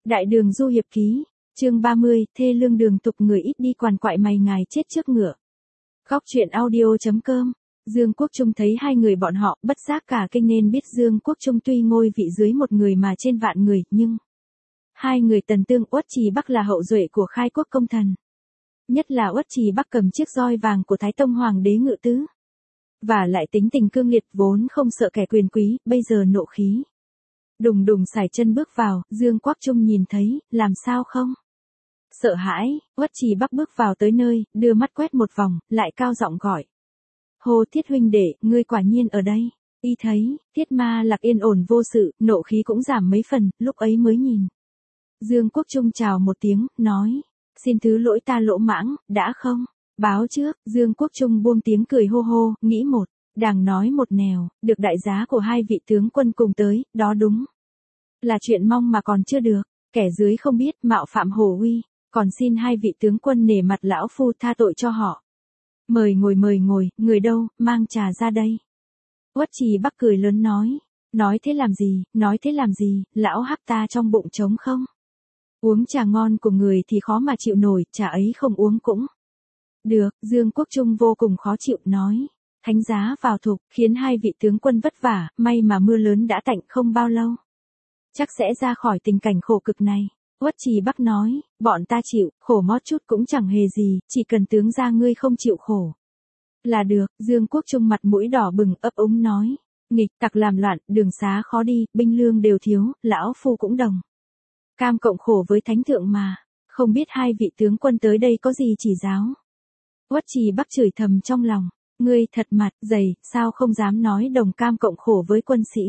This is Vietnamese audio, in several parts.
Đại đường du hiệp ký, chương 30, thê lương đường tục người ít đi quằn quại mày ngài chết trước ngựa. Góc truyện audio.com. Dương Quốc Trung thấy hai người bọn họ bất giác cả kinh nên biết Dương Quốc Trung tuy ngôi vị dưới một người mà trên vạn người, nhưng hai người Tần Tương Uất Trì Bắc là hậu duệ của khai quốc công thần. Nhất là Uất Trì Bắc cầm chiếc roi vàng của Thái Tông Hoàng đế ngự tứ. Và lại tính tình cương liệt vốn không sợ kẻ quyền quý, bây giờ nộ khí. Đùng đùng sải chân bước vào, Dương Quốc Trung nhìn thấy, làm sao không? Sợ hãi, Uất Trì Bắc bước vào tới nơi, đưa mắt quét một vòng, lại cao giọng gọi. Hô Thiết huynh đệ, ngươi quả nhiên ở đây. Y thấy, Thiết Ma Lạc yên ổn vô sự, nộ khí cũng giảm mấy phần, lúc ấy mới nhìn. Dương Quốc Trung chào một tiếng, nói, xin thứ lỗi ta lỗ mãng, đã không? Báo trước, Dương Quốc Trung buông tiếng cười hô hô, nghĩ một, đàng nói một nẻo, được đại giá của hai vị tướng quân cùng tới, đó đúng là chuyện mong mà còn chưa được, kẻ dưới không biết mạo phạm hổ uy, còn xin hai vị tướng quân nể mặt lão phu tha tội cho họ. Mời ngồi, người đâu, mang trà ra đây. Uất Trì Bắc cười lớn nói thế làm gì, lão hắc ta trong bụng trống không? Uống trà ngon của người thì khó mà chịu nổi, trà ấy không uống cũng được. Dương Quốc Trung vô cùng khó chịu, nói, thánh giá vào thục, khiến hai vị tướng quân vất vả, may mà mưa lớn đã tạnh không bao lâu. Chắc sẽ ra khỏi tình cảnh khổ cực này. Uất Trì Bắc nói, bọn ta chịu, khổ mót chút cũng chẳng hề gì, chỉ cần tướng gia ngươi không chịu khổ là được. Dương Quốc Trung mặt mũi đỏ bừng ấp úng nói, nghịch tặc làm loạn, đường xá khó đi, binh lương đều thiếu, lão phu cũng đồng cam cộng khổ với thánh thượng mà, không biết hai vị tướng quân tới đây có gì chỉ giáo. Uất Trì Bắc chửi thầm trong lòng, ngươi thật mặt dày, sao không dám nói đồng cam cộng khổ với quân sĩ.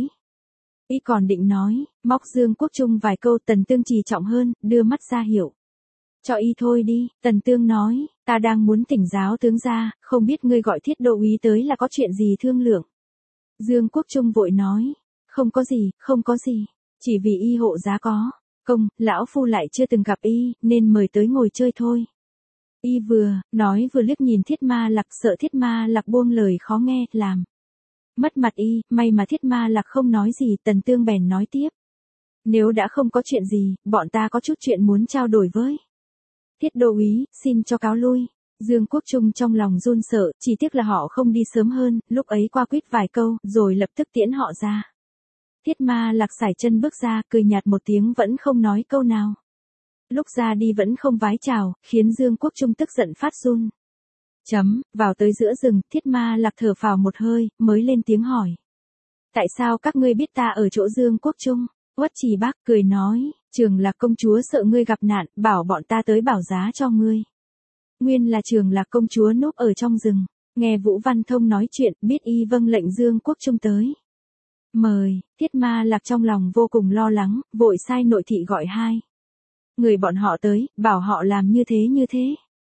Y còn định nói, móc Dương Quốc Trung vài câu, Tần Tương trì trọng hơn, đưa mắt ra hiệu. Cho y thôi đi. Tần Tương nói, ta đang muốn thỉnh giáo tướng gia, không biết ngươi gọi Thiết đô úy tới là có chuyện gì thương lượng. Dương Quốc Trung vội nói, không có gì, chỉ vì y hộ giá có công, lão phu lại chưa từng gặp y, nên mời tới ngồi chơi thôi. Y vừa nói vừa liếc nhìn Thiết Ma Lạc, sợ Thiết Ma Lạc buông lời khó nghe, làm mất mặt y, may mà Thiết Ma Lạc không nói gì. Tần Tương bèn nói tiếp, nếu đã không có chuyện gì, bọn ta có chút chuyện muốn trao đổi với Thiết đô úy, xin cho cáo lui. Dương Quốc Trung trong lòng run sợ, chỉ tiếc là họ không đi sớm hơn, lúc ấy qua quýt vài câu, rồi lập tức tiễn họ ra. Thiết Ma Lạc sải chân bước ra, cười nhạt một tiếng vẫn không nói câu nào. Lúc ra đi vẫn không vái chào, khiến Dương Quốc Trung tức giận phát run. Vào tới giữa rừng, Thiết Ma Lạc thở phào một hơi, mới lên tiếng hỏi. Tại sao các ngươi biết ta ở chỗ Dương Quốc Trung? Uất Trì Bắc cười nói, Trường Lạc công chúa sợ ngươi gặp nạn, bảo bọn ta tới bảo giá cho ngươi. Nguyên là Trường Lạc công chúa núp ở trong rừng, nghe Vũ Văn Thông nói chuyện, biết y vâng lệnh Dương Quốc Trung tới mời. Thiết Ma Lạc trong lòng vô cùng lo lắng, vội sai nội thị gọi hai người bọn họ tới, bảo họ làm như thế.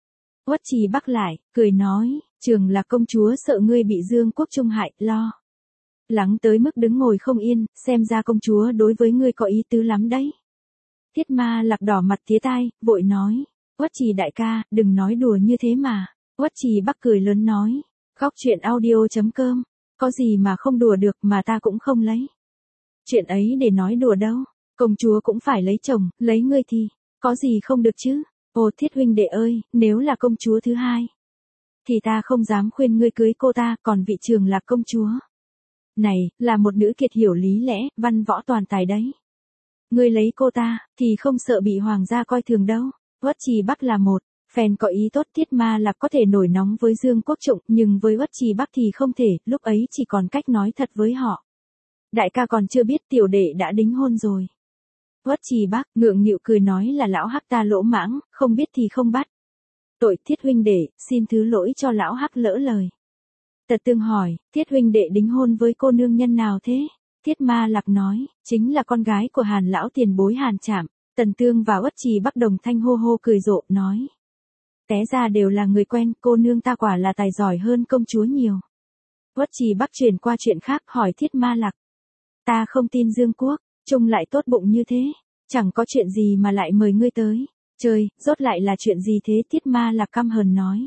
Uất Trì Bắc lại, cười nói, Trường Lạc công chúa sợ ngươi bị Dương Quốc Trung hại, lo lắng tới mức đứng ngồi không yên, xem ra công chúa đối với ngươi có ý tứ lắm đấy. Thiết Ma Lạc đỏ mặt tía tai, vội nói, Uất Trì đại ca, đừng nói đùa như thế mà. Uất Trì Bắc cười lớn nói, góc truyện audio.com, có gì mà không đùa được, mà ta cũng không lấy chuyện ấy để nói đùa đâu. Công chúa cũng phải lấy chồng, lấy ngươi thì có gì không được chứ. Ô Thiết huynh đệ ơi, nếu là công chúa thứ hai thì ta không dám khuyên ngươi cưới cô ta, còn vị Trường Lạc công chúa này là một nữ kiệt hiểu lý lẽ, văn võ toàn tài đấy. Ngươi lấy cô ta thì không sợ bị hoàng gia coi thường đâu. Uất Trì Bắc là một phen có ý tốt. Thiết Ma Lạc có thể nổi nóng với Dương Quốc Trung, nhưng với Uất Trì Bắc thì không thể, lúc ấy chỉ còn cách nói thật với họ. Đại ca còn chưa biết tiểu đệ đã đính hôn rồi. Uất Trì Bắc ngượng nghịu cười nói là lão hắc ta lỗ mãng, không biết thì không bắt tội. Thiết huynh đệ, xin thứ lỗi cho lão hắc lỡ lời. Tần Tương hỏi, Thiết huynh đệ đính hôn với cô nương nhân nào thế? Thiết Ma Lạc nói, chính là con gái của Hàn lão tiền bối Hàn Trạm. Tần Tương và Uất Trì Bắc đồng thanh hô hô cười rộ, nói, té ra đều là người quen, cô nương ta quả là tài giỏi hơn công chúa nhiều. Uất Trì Bắc chuyển qua chuyện khác, hỏi Thiết Ma Lạc, ta không tin Dương Quốc Trung lại tốt bụng như thế, chẳng có chuyện gì mà lại mời ngươi tới chơi, rốt lại là chuyện gì thế? Thiết Ma Lạc căm hờn nói,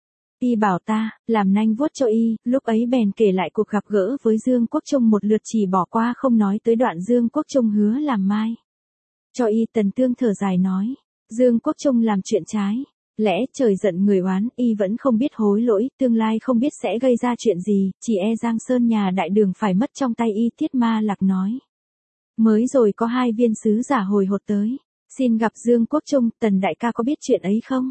y bảo ta làm nanh vuốt cho y, lúc ấy bèn kể lại cuộc gặp gỡ với Dương Quốc Trung một lượt, chỉ bỏ qua không nói tới đoạn Dương Quốc Trung hứa làm mai cho y. Tần Tương thở dài nói. Dương Quốc Trung làm chuyện trái. Lẽ trời giận người oán, y vẫn không biết hối lỗi, tương lai không biết sẽ gây ra chuyện gì, chỉ e Giang Sơn nhà đại đường phải mất trong tay y. Thiết Ma Lạc nói. Mới rồi có 2 viên sứ giả hồi hột tới. Xin gặp Dương Quốc Trung, Tần đại ca có biết chuyện ấy không?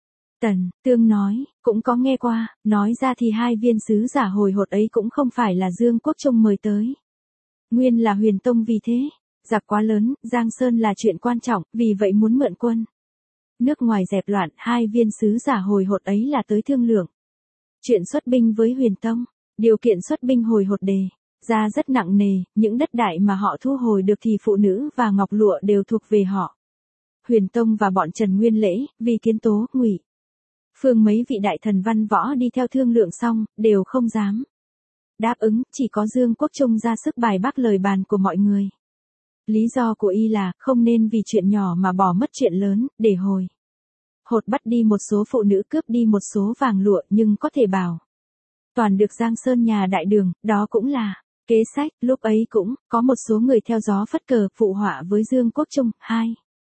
Tần Tương nói, cũng có nghe qua, nói ra thì 2 viên sứ giả hồi hột ấy cũng không phải là Dương Quốc Trung mời tới. Nguyên là Huyền Tông vì thế. Giặc quá lớn, Giang Sơn là chuyện quan trọng, vì vậy muốn mượn quân. Nước ngoài dẹp loạn, 2 viên sứ giả hồi hột ấy là tới thương lượng. Chuyện xuất binh với Huyền Tông, điều kiện xuất binh hồi hột đề ra rất nặng nề, những đất đại mà họ thu hồi được thì phụ nữ và ngọc lụa đều thuộc về họ. Huyền Tông và bọn Trần Nguyên Lễ, vì Kiến Tố, Ngụy Phương mấy vị đại thần văn võ đi theo thương lượng xong, đều không dám đáp ứng, chỉ có Dương Quốc Trung ra sức bài bác lời bàn của mọi người. Lý do của y là, không nên vì chuyện nhỏ mà bỏ mất chuyện lớn, để hồi hột bắt đi một số phụ nữ, cướp đi một số vàng lụa, nhưng có thể bảo toàn được Giang Sơn nhà đại đường, đó cũng là kế sách. Lúc ấy cũng có một số người theo gió phất cờ phụ họa với Dương Quốc Trung. 2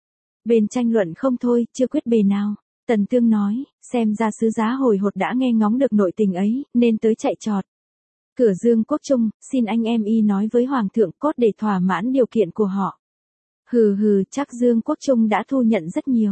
bên tranh luận không thôi, chưa quyết bề nào. Tần Tương nói, xem ra sứ giá hồi hột đã nghe ngóng được nội tình ấy, nên tới chạy trọt cửa Dương Quốc Trung, xin anh em y nói với Hoàng thượng cốt để thỏa mãn điều kiện của họ. Hừ, chắc Dương Quốc Trung đã thu nhận rất nhiều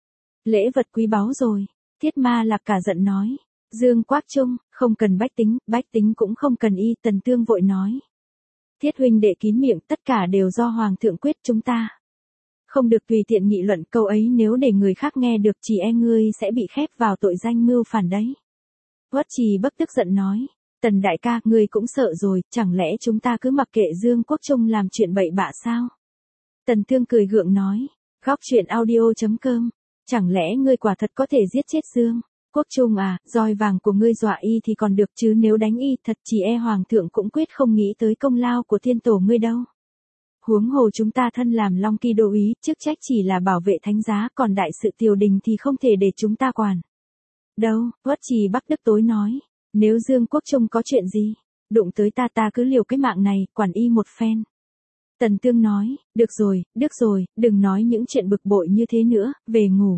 lễ vật quý báu rồi. Thiết Ma Lạc cả giận nói. Dương Quốc Trung, không cần bách tính cũng không cần y. Tần Tương vội nói. Thiết huynh đệ kín miệng, tất cả đều do Hoàng thượng quyết, chúng ta không được tùy tiện nghị luận câu ấy, nếu để người khác nghe được chỉ e ngươi sẽ bị khép vào tội danh mưu phản đấy. Uất Trì Bắc tức giận nói. Tần đại ca, ngươi cũng sợ rồi, chẳng lẽ chúng ta cứ mặc kệ Dương Quốc Trung làm chuyện bậy bạ sao? Tần Tương cười gượng nói. Góc truyện audio.com. Chẳng lẽ ngươi quả thật có thể giết chết Dương Quốc Trung à? Roi vàng của ngươi dọa y thì còn được, chứ nếu đánh y thật chỉ e Hoàng thượng cũng quyết không nghĩ tới công lao của thiên tổ ngươi đâu. Huống hồ chúng ta thân làm Long Kỳ đô úy, chức trách chỉ là bảo vệ thánh giá, còn đại sự triều đình thì không thể để chúng ta quản đâu. Uất Trì Bắc tức tối nói. Nếu Dương Quốc Trung có chuyện gì đụng tới ta cứ liều cái mạng này, quản y một phen. Tần Tương nói, được rồi, đừng nói những chuyện bực bội như thế nữa, về ngủ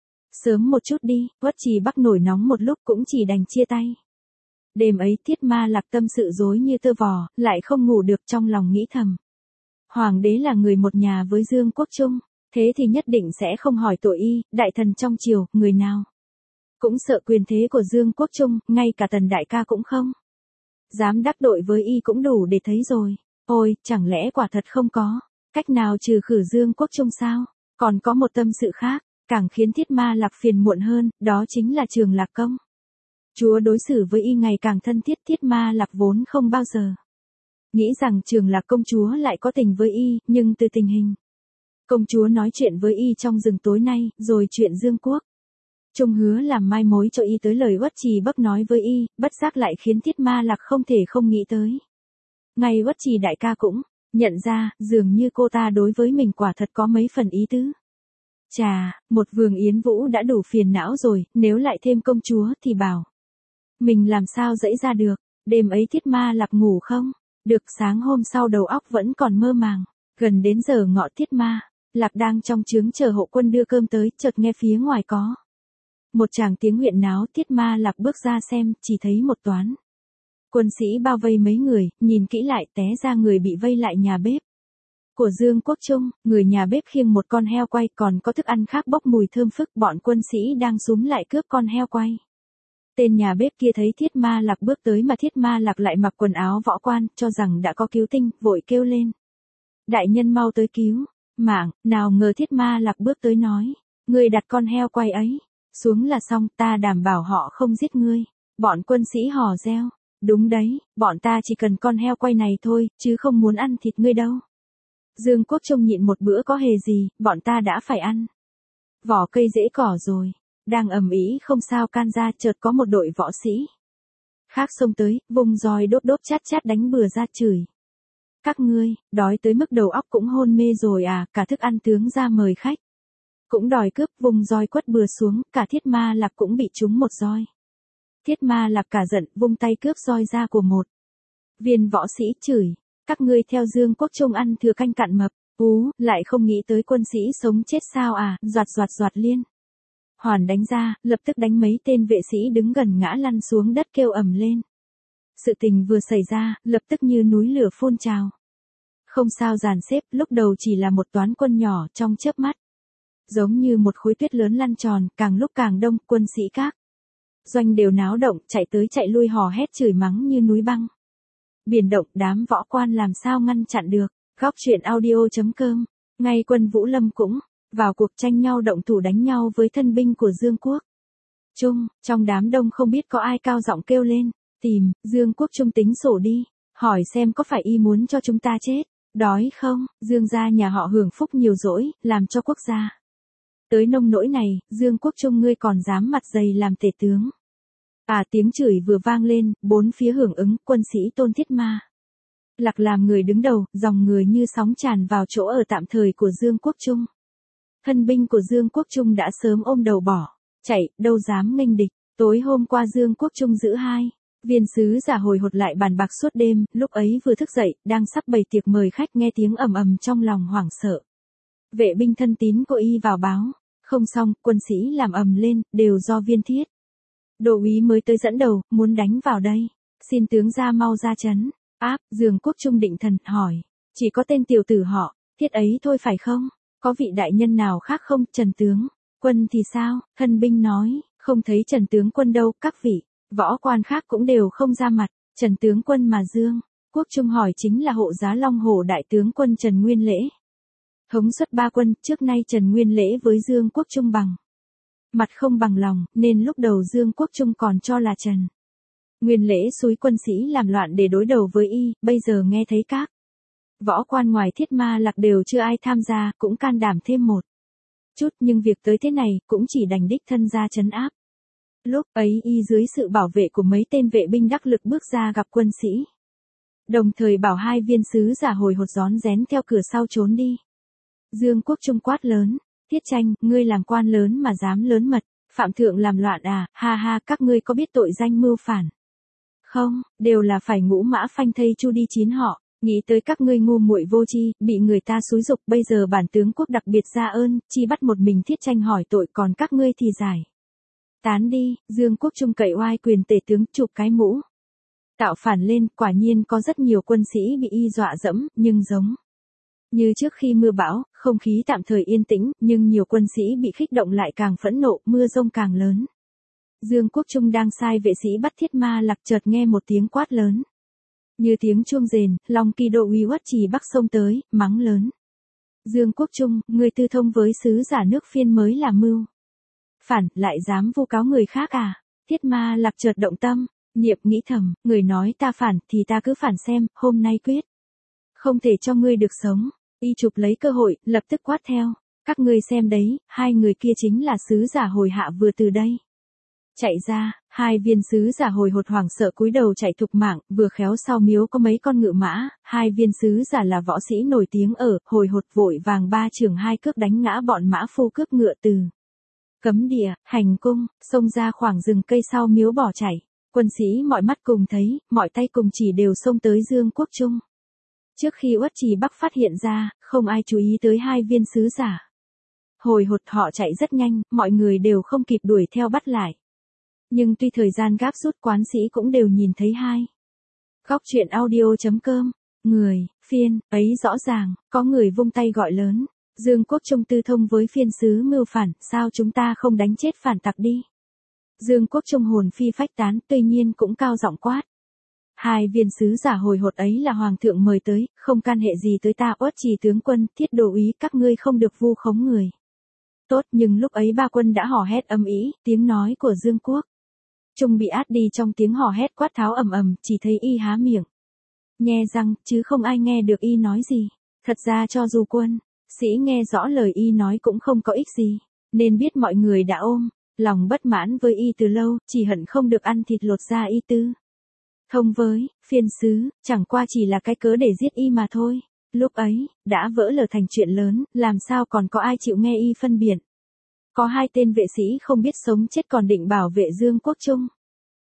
sớm một chút đi. Uất Trì Bắc nổi nóng một lúc cũng chỉ đành chia tay. Đêm ấy Thiết Ma Lạc tâm sự rối như tơ vò, lại không ngủ được, trong lòng nghĩ thầm. Hoàng đế là người một nhà với Dương Quốc Trung, thế thì nhất định sẽ không hỏi tội y. Đại thần trong triều, người nào cũng sợ quyền thế của Dương Quốc Trung, ngay cả Tần đại ca cũng không dám đắc tội với y cũng đủ để thấy rồi. Ôi, chẳng lẽ quả thật không có cách nào trừ khử Dương Quốc Trung sao? Còn có một tâm sự khác, càng khiến Thiết Ma Lạc phiền muộn hơn, đó chính là Trường Lạc công chúa đối xử với y ngày càng thân thiết. Thiết Ma Lạc vốn không bao giờ nghĩ rằng Trường Lạc công chúa lại có tình với y, nhưng từ tình hình công chúa nói chuyện với y trong rừng tối nay, rồi chuyện Dương Quốc Trung hứa làm mai mối cho y tới lời Uất Trì Bắc nói với y, bất giác lại khiến Thiết Ma Lạc không thể không nghĩ tới. Ngay Uất Trì đại ca cũng nhận ra, dường như cô ta đối với mình quả thật có mấy phần ý tứ. Chà, một Vương Yến Vũ đã đủ phiền não rồi, nếu lại thêm công chúa thì bảo mình làm sao dẫy ra được. Đêm ấy Thiết Ma Lạc ngủ không được, sáng hôm sau đầu óc vẫn còn mơ màng. Gần đến giờ ngọ, Thiết Ma Lạc đang trong trướng chờ hộ quân đưa cơm tới, chợt nghe phía ngoài có một tràng tiếng huyện náo. Thiết Ma Lạc bước ra xem, chỉ thấy một toán quân sĩ bao vây mấy người, nhìn kỹ lại té ra người bị vây lại nhà bếp của Dương Quốc Trung. Người nhà bếp khiêng một con heo quay, còn có thức ăn khác bốc mùi thơm phức. Bọn quân sĩ đang xúm lại cướp con heo quay. Tên nhà bếp kia thấy Thiết Ma Lạc bước tới mà Thiết Ma Lạc lại mặc quần áo võ quan, cho rằng đã có cứu tinh, vội kêu lên. Đại nhân mau tới cứu mạng. Nào ngờ Thiết Ma Lạc bước tới nói. Người đặt con heo quay ấy xuống là xong, ta đảm bảo họ không giết ngươi. Bọn quân sĩ hò reo. Đúng đấy, bọn ta chỉ cần con heo quay này thôi, chứ không muốn ăn thịt ngươi đâu. Dương Quốc Trung nhịn một bữa có hề gì, bọn ta đã phải ăn vỏ cây rễ cỏ rồi. Đang ầm ĩ không sao can ra, chợt có một đội võ sĩ khác xông tới, vùng roi đốt chát đánh bừa ra, chửi. Các ngươi, đói tới mức đầu óc cũng hôn mê rồi à? Cả thức ăn tướng ra mời khách cũng đòi cướp, vùng roi quất bừa xuống, cả Thiết Ma Lạc cũng bị trúng một roi. Thiết Ma Lạc cả giận, vung tay cướp roi ra của một viên võ sĩ, chửi. Các ngươi theo Dương Quốc Trung ăn thừa canh cạn mập. Lại không nghĩ tới quân sĩ sống chết sao à, doạt liên. Hoàn đánh ra, lập tức đánh mấy tên vệ sĩ đứng gần ngã lăn xuống đất kêu ầm lên. Sự tình vừa xảy ra, lập tức như núi lửa phun trào. Không sao dàn xếp, lúc đầu chỉ là một toán quân nhỏ trong chớp mắt. Giống như một khối tuyết lớn lăn tròn, càng lúc càng đông, quân sĩ các doanh đều náo động, chạy tới chạy lui hò hét chửi mắng như núi băng. Biển động, đám võ quan làm sao ngăn chặn được. Góc truyện audio.com, ngay quân Vũ Lâm cũng vào cuộc tranh nhau động thủ đánh nhau với thân binh của Dương Quốc Trung, trong đám đông không biết có ai cao giọng kêu lên, tìm, Dương Quốc Trung tính sổ đi, hỏi xem có phải y muốn cho chúng ta chết, đói không, Dương gia nhà họ hưởng phúc nhiều dỗi, làm cho quốc gia. Tới nông nỗi này, Dương Quốc Trung ngươi còn dám mặt dày làm tể tướng. Tiếng chửi vừa vang lên, bốn phía hưởng ứng, quân sĩ Tôn Thiết Ma Lạc làm người đứng đầu, dòng người như sóng tràn vào chỗ ở tạm thời của Dương Quốc Trung. Thân binh của Dương Quốc Trung đã sớm ôm đầu bỏ, chạy, đâu dám nghênh địch. Tối hôm qua Dương Quốc Trung giữ 2 viên sứ giả hồi hột lại bàn bạc suốt đêm, lúc ấy vừa thức dậy, đang sắp bày tiệc mời khách nghe tiếng ầm ầm trong lòng hoảng sợ. Vệ binh thân tín của y vào báo, không xong, quân sĩ làm ầm lên, đều do Viên Thiết Đô úy mới tới dẫn đầu, muốn đánh vào đây. Xin tướng ra mau ra trấn áp. Dương Quốc Trung định thần, hỏi, chỉ có tên tiểu tử họ Thiết ấy thôi phải không? Có vị đại nhân nào khác không? Trần tướng Quân thì sao? Thân binh nói, không thấy Trần tướng Quân đâu, các vị võ quan khác cũng đều không ra mặt. Trần tướng Quân mà Dương Quốc Trung hỏi chính là hộ giá Long Hổ đại tướng quân Trần Nguyên Lễ. Thống suất 3 quân, trước nay Trần Nguyên Lễ với Dương Quốc Trung bằng mặt không bằng lòng, nên lúc đầu Dương Quốc Trung còn cho là Trần Nguyên Lễ xúi quân sĩ làm loạn để đối đầu với y, bây giờ nghe thấy các võ quan ngoài Thiết Ma Lạc đều chưa ai tham gia, cũng can đảm thêm một chút, nhưng việc tới thế này, cũng chỉ đành đích thân ra trấn áp. Lúc ấy y dưới sự bảo vệ của mấy tên vệ binh đắc lực bước ra gặp quân sĩ. Đồng thời bảo 2 viên sứ giả hồi hột rón rén theo cửa sau trốn đi. Dương Quốc Trung quát lớn, Thiết Tranh, ngươi làm quan lớn mà dám lớn mật, phạm thượng làm loạn à, ha ha, các ngươi có biết tội danh mưu phản không? Đều là phải ngũ mã phanh thây chu đi 9 họ, nghĩ tới các ngươi ngu muội vô tri, bị người ta xúi giục, bây giờ bản tướng quốc đặc biệt ra ơn, chi bắt một mình Thiết Tranh hỏi tội, còn các ngươi thì giải tán đi. Dương Quốc Trung cậy oai quyền tể tướng, chụp cái mũ tạo phản lên, quả nhiên có rất nhiều quân sĩ bị y dọa dẫm, nhưng giống như trước khi mưa bão, không khí tạm thời yên tĩnh, nhưng nhiều quân sĩ bị kích động lại càng phẫn nộ, mưa rông càng lớn. Dương Quốc Trung đang sai vệ sĩ bắt Thiết Ma Lạc, chợt nghe một tiếng quát lớn. Như tiếng chuông rền, Long Kỳ Độ uy uất trì bắc xông tới, mắng lớn. Dương Quốc Trung, người tư thông với sứ giả nước Phiên mới là mưu phản, lại dám vu cáo người khác à? Thiết Ma Lạc chợt động tâm, niệm nghĩ thầm, người nói ta phản thì ta cứ phản xem, hôm nay quyết không thể cho ngươi được sống. Y chụp lấy cơ hội, lập tức quát theo. Các ngươi xem đấy, 2 người kia chính là sứ giả hồi hạ vừa từ đây chạy ra. 2 viên sứ giả hồi hột hoảng sợ cúi đầu chạy thục mạng, vừa khéo sau miếu có mấy con ngựa mã. 2 viên sứ giả là võ sĩ nổi tiếng ở hồi hột, vội vàng 3 trường 2 cước đánh ngã bọn mã phu cướp ngựa từ cấm địa, hành cung, xông ra khoảng rừng cây sau miếu bỏ chạy. Quân sĩ mọi mắt cùng thấy, mọi tay cùng chỉ đều xông tới Dương Quốc Trung. Trước khi Uất Trì Bắc phát hiện ra, không ai chú ý tới 2 viên sứ giả hồi hột, họ chạy rất nhanh, mọi người đều không kịp đuổi theo bắt lại. Nhưng tuy thời gian gáp rút, quán sĩ cũng đều nhìn thấy 2. Góc truyện audio.com, người, Phiên, ấy rõ ràng, có người vung tay gọi lớn. Dương Quốc Trung tư thông với Phiên sứ mưu phản, sao chúng ta không đánh chết phản tặc đi? Dương Quốc Trung hồn phi phách tán, tuy nhiên cũng cao giọng quát. 2 viên sứ giả hồi hột ấy là hoàng thượng mời tới, không can hệ gì tới ta. Uất Trì tướng quân, Thiết Đô úy, các ngươi không được vu khống người. Tốt, nhưng lúc ấy 3 quân đã hò hét ầm ĩ, tiếng nói của Dương Quốc Trung bị át đi trong tiếng hò hét quát tháo ầm ầm, chỉ thấy y há miệng nghe răng, chứ không ai nghe được y nói gì. Thật ra cho dù quân sĩ nghe rõ lời y nói cũng không có ích gì, nên biết mọi người đã ôm lòng bất mãn với y từ lâu, chỉ hận không được ăn thịt lột da y tư thông với Phiên sứ, chẳng qua chỉ là cái cớ để giết y mà thôi. Lúc ấy, đã vỡ lở thành chuyện lớn, làm sao còn có ai chịu nghe y phân biện. Có 2 tên vệ sĩ không biết sống chết còn định bảo vệ Dương Quốc Trung.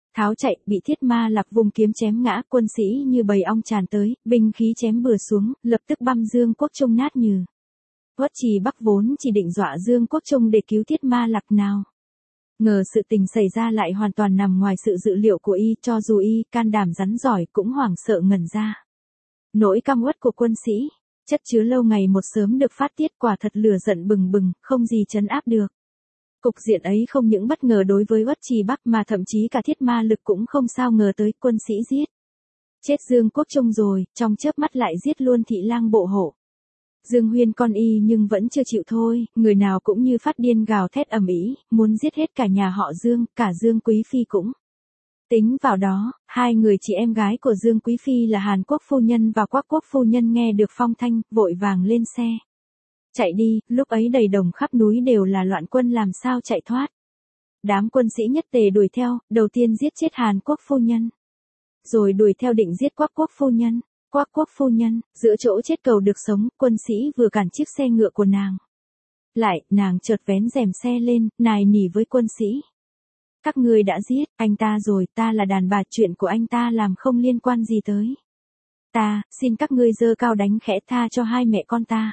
Tháo chạy, bị Thiết Ma Lạc vung kiếm chém ngã, quân sĩ như bầy ong tràn tới, binh khí chém bừa xuống, lập tức băm Dương Quốc Trung nát nhừ. Uất Trì Bắc vốn chỉ định dọa Dương Quốc Trung để cứu Thiết Ma Lạc nào ngờ sự tình xảy ra lại hoàn toàn nằm ngoài sự dự liệu của y, cho dù y can đảm rắn giỏi cũng hoảng sợ ngẩn ra. Nỗi căm uất của quân sĩ, chất chứa lâu ngày một sớm được phát tiết, quả thật lửa giận bừng bừng, không gì trấn áp được. Cục diện ấy không những bất ngờ đối với Uất Trì Bắc mà thậm chí cả Thiết Ma Lực cũng không sao ngờ tới, quân sĩ giết chết Dương Quốc Trung rồi, trong chớp mắt lại giết luôn thị lang bộ hộ Dương Huyên con y, nhưng vẫn chưa chịu thôi, người nào cũng như phát điên gào thét ầm ĩ, muốn giết hết cả nhà họ Dương, cả Dương Quý Phi cũng tính vào đó. Hai người chị em gái của Dương Quý Phi là Hàn Quốc phu nhân và Quác Quốc phu nhân nghe được phong thanh, vội vàng lên xe chạy đi. Lúc ấy đầy đồng khắp núi đều là loạn quân, làm sao chạy thoát. Đám quân sĩ nhất tề đuổi theo, đầu tiên giết chết Hàn Quốc phu nhân, rồi đuổi theo định giết Quác Quốc phu nhân. Quác Quốc phu nhân, giữa chỗ chết cầu được sống, quân sĩ vừa cản chiếc xe ngựa của nàng lại, nàng chợt vén rèm xe lên, nài nỉ với quân sĩ. Các ngươi đã giết anh ta rồi, ta là đàn bà, chuyện của anh ta làm không liên quan gì tới ta, xin các ngươi giơ cao đánh khẽ tha cho hai mẹ con ta.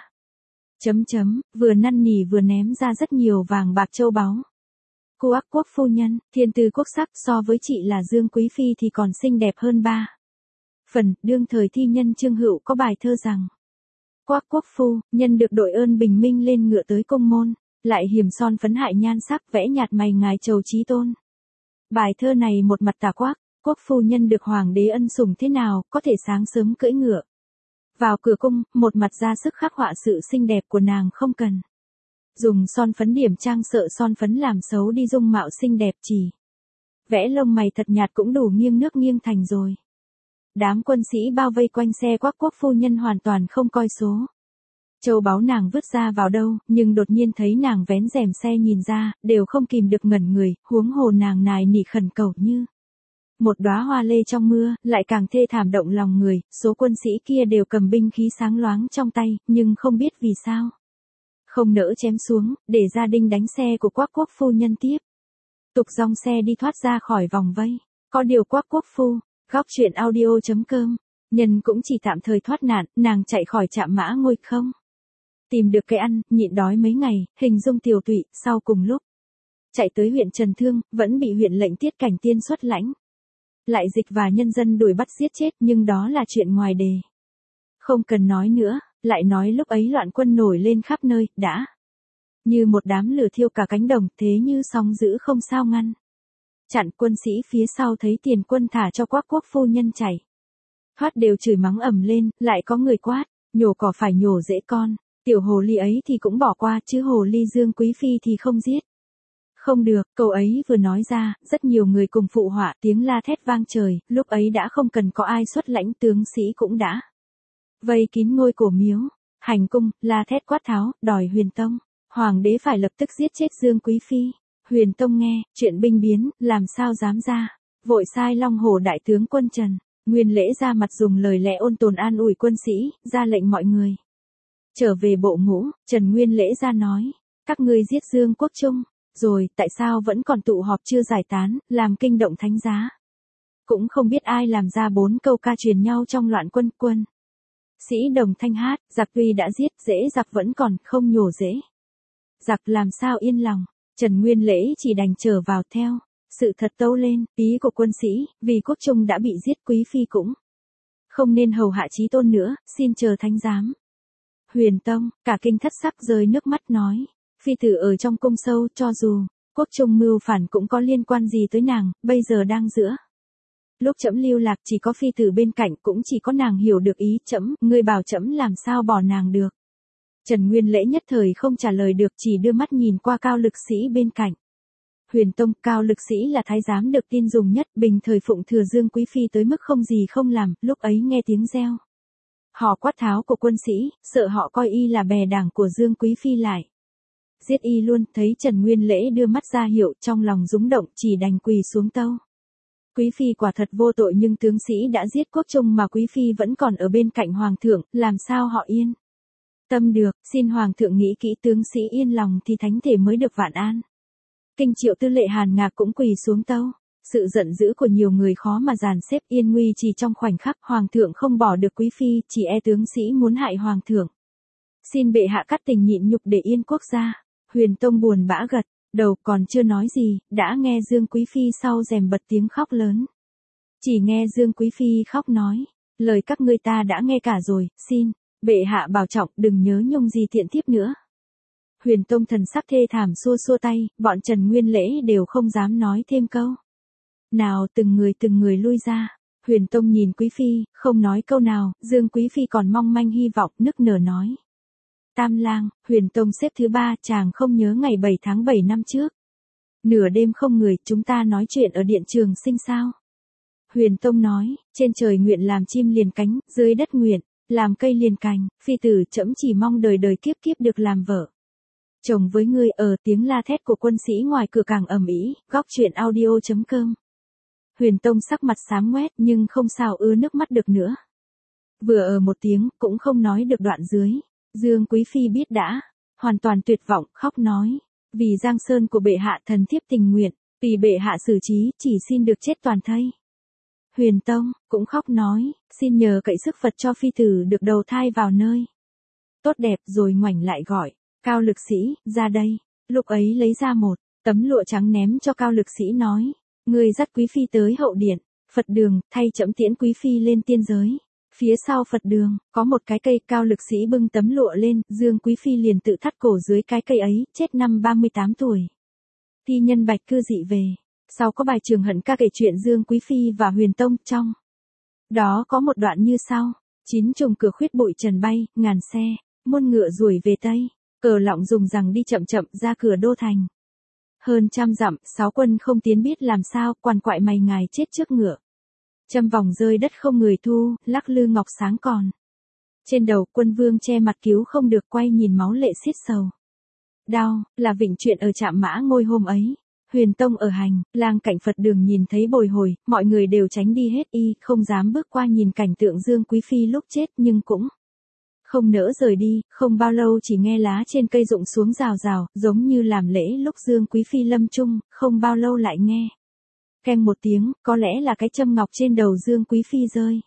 Vừa năn nỉ vừa ném ra rất nhiều vàng bạc châu báu. Quác Quốc phu nhân, thiên tư quốc sắc, so với chị là Dương Quý Phi thì còn xinh đẹp hơn ba phần. Đương thời thi nhân Trương Hữu có bài thơ rằng: Quác Quốc phu nhân được đội ơn bình minh lên ngựa tới cung môn, lại hiềm son phấn hại nhan sắc, vẽ nhạt mày ngài trầu trí tôn. Bài thơ này một mặt tả Quác Quốc phu nhân được hoàng đế ân sủng thế nào, có thể sáng sớm cưỡi ngựa vào cửa cung, một mặt ra sức khắc họa sự xinh đẹp của nàng không cần dùng son phấn điểm trang, sợ son phấn làm xấu đi dung mạo xinh đẹp, chỉ vẽ lông mày thật nhạt cũng đủ nghiêng nước nghiêng thành rồi. Đám quân sĩ bao vây quanh xe Quác Quốc phu nhân hoàn toàn không coi số châu báu nàng vứt ra vào đâu, nhưng đột nhiên thấy nàng vén rèm xe nhìn ra, đều không kìm được ngẩn người, huống hồ nàng nài nỉ khẩn cầu như một đóa hoa lê trong mưa, lại càng thê thảm động lòng người. Số quân sĩ kia đều cầm binh khí sáng loáng trong tay, nhưng không biết vì sao không nỡ chém xuống, để gia đình đánh xe của Quác Quốc phu nhân tiếp tục dòng xe đi thoát ra khỏi vòng vây. Có điều Quác Quốc phu, góc truyện audio.com, nhân cũng chỉ tạm thời thoát nạn, nàng chạy khỏi trạm Mã Ngôi không tìm được cái ăn, nhịn đói mấy ngày, hình dung tiều tụy, sau cùng lúc chạy tới huyện Trần Thương, vẫn bị huyện lệnh Tiết Cảnh Tiên xuất lãnh lại dịch và nhân dân đuổi bắt giết chết, nhưng đó là chuyện ngoài đề, không cần nói nữa. Lại nói lúc ấy loạn quân nổi lên khắp nơi, đã như một đám lửa thiêu cả cánh đồng, thế như sóng dữ không sao ngăn chặn. Quân sĩ phía sau thấy tiền quân thả cho Quác Quốc phu nhân chạy thoát đều chửi mắng ầm lên, lại có người quát: nhổ cỏ phải nhổ rễ con, tiểu hồ ly ấy thì cũng bỏ qua, chứ hồ ly Dương Quý Phi thì không giết. Không được, câu ấy vừa nói ra, rất nhiều người cùng phụ họa, tiếng la thét vang trời. Lúc ấy đã không cần có ai xuất lãnh, tướng sĩ cũng đã vây kín ngôi cổ miếu, hành cung, la thét quát tháo, đòi Huyền Tông. Hoàng đế phải lập tức giết chết Dương Quý Phi. Huyền Tông nghe, chuyện binh biến, làm sao dám ra. Vội sai Long Hổ đại tướng quân Trần Nguyên Lễ ra mặt dùng lời lẽ ôn tồn an ủi quân sĩ, ra lệnh mọi người trở về bộ ngũ. Trần Nguyên Lễ ra nói: các ngươi giết Dương Quốc Trung rồi, tại sao vẫn còn tụ họp chưa giải tán, làm kinh động thánh giá. Cũng không biết ai làm ra 4 câu ca truyền nhau trong loạn quân. Quân sĩ đồng thanh hát: giặc tuy đã giết, dễ giặc vẫn còn, không nhổ dễ giặc làm sao yên lòng. Trần Nguyên Lễ chỉ đành trở vào theo sự thật tâu lên ý của quân sĩ, vì Quốc Trung đã bị giết, Quý Phi cũng không nên hầu hạ chí tôn nữa, xin chờ thánh giám. Huyền Tông, cả kinh thất sắc rơi nước mắt nói: phi tử ở trong cung sâu, cho dù Quốc Trung mưu phản cũng có liên quan gì tới nàng, bây giờ đang giữa lúc trẫm lưu lạc, chỉ có phi tử bên cạnh, cũng chỉ có nàng hiểu được ý trẫm, ngươi bảo trẫm làm sao bỏ nàng được. Trần Nguyên Lễ nhất thời không trả lời được, chỉ đưa mắt nhìn qua Cao Lực Sĩ bên cạnh. Huyền Tông, Cao Lực Sĩ là thái giám được tin dùng nhất, bình thời phụng thừa Dương Quý Phi tới mức không gì không làm. Lúc ấy nghe tiếng reo họ quát tháo của quân sĩ, sợ họ coi y là bè đảng của Dương Quý Phi lại giết y luôn. Thấy Trần Nguyên Lễ đưa mắt ra hiệu, trong lòng rúng động, chỉ đành quỳ xuống tâu: Quý Phi quả thật vô tội, nhưng tướng sĩ đã giết Quốc Trung mà Quý Phi vẫn còn ở bên cạnh Hoàng thượng, làm sao họ yên tâm được. Xin Hoàng thượng nghĩ kỹ, tướng sĩ yên lòng thì thánh thể mới được vạn an. Kinh Triệu tư lệ Hàn Ngạc cũng quỳ xuống tâu: Sự giận dữ của nhiều người khó mà dàn xếp, yên nguy chỉ trong khoảnh khắc. Hoàng thượng không bỏ được quý phi, chỉ e tướng sĩ muốn hại hoàng thượng. Xin bệ hạ cắt tình nhịn nhục để yên quốc gia. Huyền Tông buồn bã gật đầu, còn chưa nói gì, đã nghe Dương Quý Phi sau rèm bật tiếng khóc lớn. Chỉ nghe Dương Quý Phi khóc nói, lời các ngươi ta đã nghe cả rồi, xin bệ hạ bảo trọng, đừng nhớ nhung gì thiện thiếp nữa. Huyền Tông thần sắc thê thảm xua xua tay, bọn Trần Nguyên Lễ đều không dám nói thêm câu. Nào từng người lui ra. Huyền Tông nhìn Quý Phi, không nói câu nào. Dương Quý Phi còn mong manh hy vọng, nức nở nói. Tam lang, Huyền Tông xếp thứ 3, chàng không nhớ ngày 7 tháng 7 năm trước. Nửa đêm không người, chúng ta nói chuyện ở điện Trường Sinh sao? Huyền Tông nói, trên trời nguyện làm chim liền cánh, dưới đất nguyện làm cây liền cành, phi tử trẫm chỉ mong đời đời kiếp kiếp được làm vợ chồng với ngươi. Ở tiếng la thét của quân sĩ ngoài cửa càng ầm ĩ. Góc truyện audio.com. Huyền Tông sắc mặt xám ngoét nhưng không sao ứa nước mắt được nữa. Vừa ở một tiếng, cũng không nói được đoạn dưới. Dương Quý Phi biết đã hoàn toàn tuyệt vọng, khóc nói, vì Giang Sơn của bệ hạ thần thiếp tình nguyện, vì bệ hạ xử trí, chỉ xin được chết toàn thây. Huyền Tông cũng khóc nói, xin nhờ cậy sức Phật cho phi tử được đầu thai vào nơi tốt đẹp, rồi ngoảnh lại gọi, Cao Lực Sĩ, ra đây. Lúc ấy lấy ra một tấm lụa trắng ném cho Cao Lực Sĩ nói, ngươi dắt quý phi tới hậu điện, Phật đường, thay trẫm tiễn quý phi lên tiên giới. Phía sau Phật đường, có một cái cây. Cao Lực Sĩ bưng tấm lụa lên, Dương Quý Phi liền tự thắt cổ dưới cái cây ấy, chết năm 38 tuổi. Thi nhân Bạch Cư Dị về. Sau có bài Trường Hận Ca kể chuyện Dương Quý Phi và Huyền Tông, trong đó có một đoạn như sau. 9 trùng cửa khuyết bụi trần bay, ngàn xe, muôn ngựa ruổi về Tây. Cờ lọng dùng rằng đi chậm chậm ra cửa đô thành. Hơn trăm dặm, 6 quân không tiến biết làm sao, quan quại mày ngài chết trước ngựa. Trăm vòng rơi đất không người thu, lắc lư ngọc sáng còn. Trên đầu Quân Vương che mặt cứu không được, quay nhìn máu lệ xiết sầu. Đau, là vịnh chuyện ở Trạm Mã Ngôi hôm ấy. Huyền Tông ở hành, lang cạnh Phật đường nhìn thấy bồi hồi, mọi người đều tránh đi hết, y không dám bước qua nhìn cảnh tượng Dương Quý Phi lúc chết, nhưng cũng không nỡ rời đi. Không bao lâu chỉ nghe lá trên cây rụng xuống rào rào, giống như làm lễ lúc Dương Quý Phi lâm chung. Không bao lâu lại nghe keng một tiếng, có lẽ là cái châm ngọc trên đầu Dương Quý Phi rơi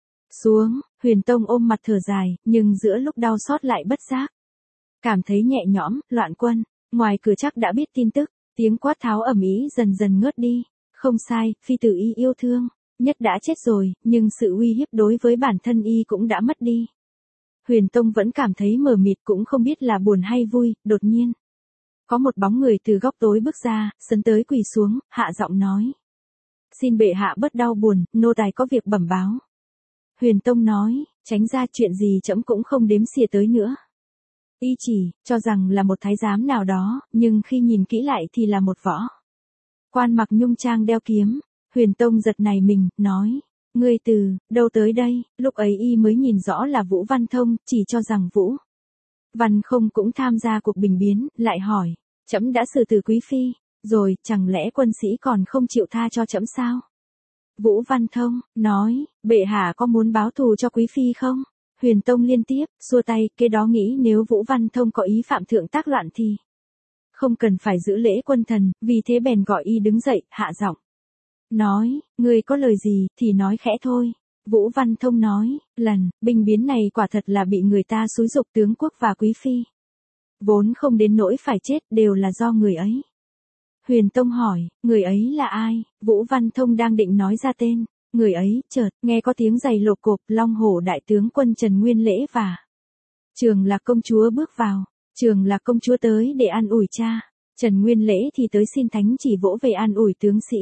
xuống. Huyền Tông ôm mặt thở dài, nhưng giữa lúc đau xót lại bất giác cảm thấy nhẹ nhõm. Loạn quân ngoài cửa chắc đã biết tin tức. Tiếng quát tháo ầm ĩ dần dần ngớt đi. Không sai, phi tử y yêu thương nhất đã chết rồi, nhưng sự uy hiếp đối với bản thân y cũng đã mất đi. Huyền Tông vẫn cảm thấy mờ mịt, cũng không biết là buồn hay vui. Đột nhiên có một bóng người từ góc tối bước ra, sấn tới quỳ xuống, hạ giọng nói, xin bệ hạ bớt đau buồn, nô tài có việc bẩm báo. Huyền Tông nói, tránh ra, chuyện gì trẫm cũng không đếm xỉa tới nữa. Y chỉ cho rằng là một thái giám nào đó, nhưng khi nhìn kỹ lại thì là một võ quan mặc nhung trang đeo kiếm. Huyền Tông giật nảy mình, nói, ngươi từ đâu tới đây? Lúc ấy y mới nhìn rõ là Vũ Văn Thông, chỉ cho rằng Vũ Văn không cũng tham gia cuộc bình biến, lại hỏi, trẫm đã xử tử quý phi rồi, chẳng lẽ quân sĩ còn không chịu tha cho trẫm sao? Vũ Văn Thông nói, bệ hạ có muốn báo thù cho quý phi không? Huyền Tông liên tiếp xua tay, kế đó nghĩ nếu Vũ Văn Thông có ý phạm thượng tác loạn thì không cần phải giữ lễ quân thần, vì thế bèn gọi y đứng dậy, hạ giọng nói, ngươi có lời gì thì nói khẽ thôi. Vũ Văn Thông nói, lần binh biến này quả thật là bị người ta xúi giục tướng quốc và quý phi. Vốn không đến nỗi phải chết, đều là do người ấy. Huyền Tông hỏi, người ấy là ai? Vũ Văn Thông đang định nói ra tên người ấy, chợt nghe có tiếng giày lộp cộp. Long Hổ đại tướng quân Trần Nguyên Lễ và Trường Lạc công chúa bước vào. Trường Lạc công chúa tới để an ủi cha, Trần Nguyên Lễ thì tới xin thánh chỉ vỗ về an ủi tướng sĩ.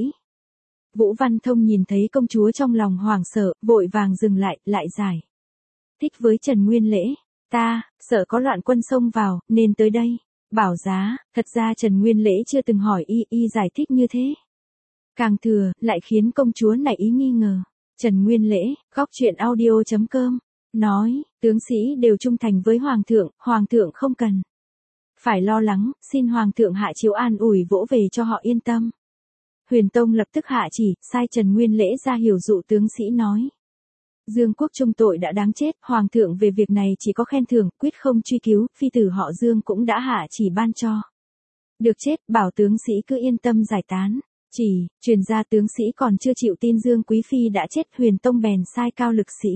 Vũ Văn Thông nhìn thấy công chúa trong lòng hoảng sợ, vội vàng dừng lại giải thích với Trần Nguyên Lễ, ta sợ có loạn quân xông vào nên tới đây bảo giá. Thật ra Trần Nguyên Lễ chưa từng hỏi y giải thích như thế, càng thừa lại khiến công chúa nảy ý nghi ngờ. Trần Nguyên Lễ, góc truyện audio.com, nói, tướng sĩ đều trung thành với hoàng thượng không cần phải lo lắng, xin hoàng thượng hạ chiếu an ủi vỗ về cho họ yên tâm. Huyền Tông lập tức hạ chỉ, sai Trần Nguyên Lễ ra hiểu dụ tướng sĩ, nói, Dương quốc trung tội đã đáng chết, hoàng thượng về việc này chỉ có khen thưởng, quyết không truy cứu. Phi tử họ Dương cũng đã hạ chỉ ban cho được chết, bảo tướng sĩ cứ yên tâm giải tán. Truyền ra tướng sĩ còn chưa chịu tin Dương Quý Phi đã chết, Huyền Tông bèn sai cao lực sĩ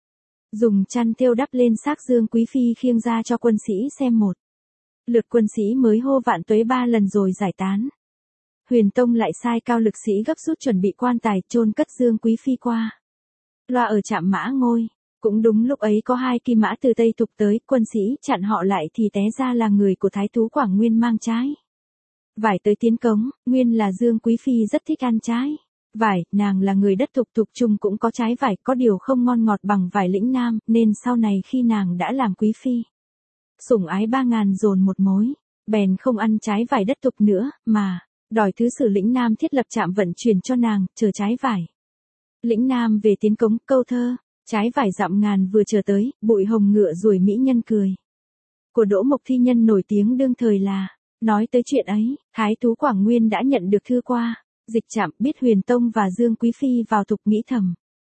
dùng chăn thêu đắp lên xác Dương Quý Phi khiêng ra cho quân sĩ xem một lượt, quân sĩ mới hô vạn tuế 3 lần rồi giải tán. Huyền Tông lại sai cao lực sĩ gấp rút chuẩn bị quan tài chôn cất Dương Quý Phi qua loa ở trạm Mã Ngôi. Cũng đúng lúc ấy có 2 kỳ mã từ Tây Thục tới, quân sĩ chặn họ lại thì té ra là người của Thái thú Quảng Nguyên mang trái vải tới tiến cống. Nguyên là Dương Quý Phi rất thích ăn trái vải, nàng là người đất Thục, Thục chung cũng có trái vải, có điều không ngon ngọt bằng vải lĩnh Nam, nên sau này khi nàng đã làm Quý Phi, sủng ái 3.000 dồn một mối, bèn không ăn trái vải đất Thục nữa, mà đòi thứ sử lĩnh Nam thiết lập trạm vận chuyển cho nàng, chờ trái vải lĩnh Nam về tiến cống. Câu thơ trái vải dặm ngàn vừa chờ tới, bụi hồng ngựa ruồi mỹ nhân cười của Đỗ Mộc thi nhân nổi tiếng đương thời là nói tới chuyện ấy. Thái thú Quảng Nguyên đã nhận được thư qua dịch trạm, biết Huyền Tông và Dương Quý Phi vào Thục, nghĩ thầm: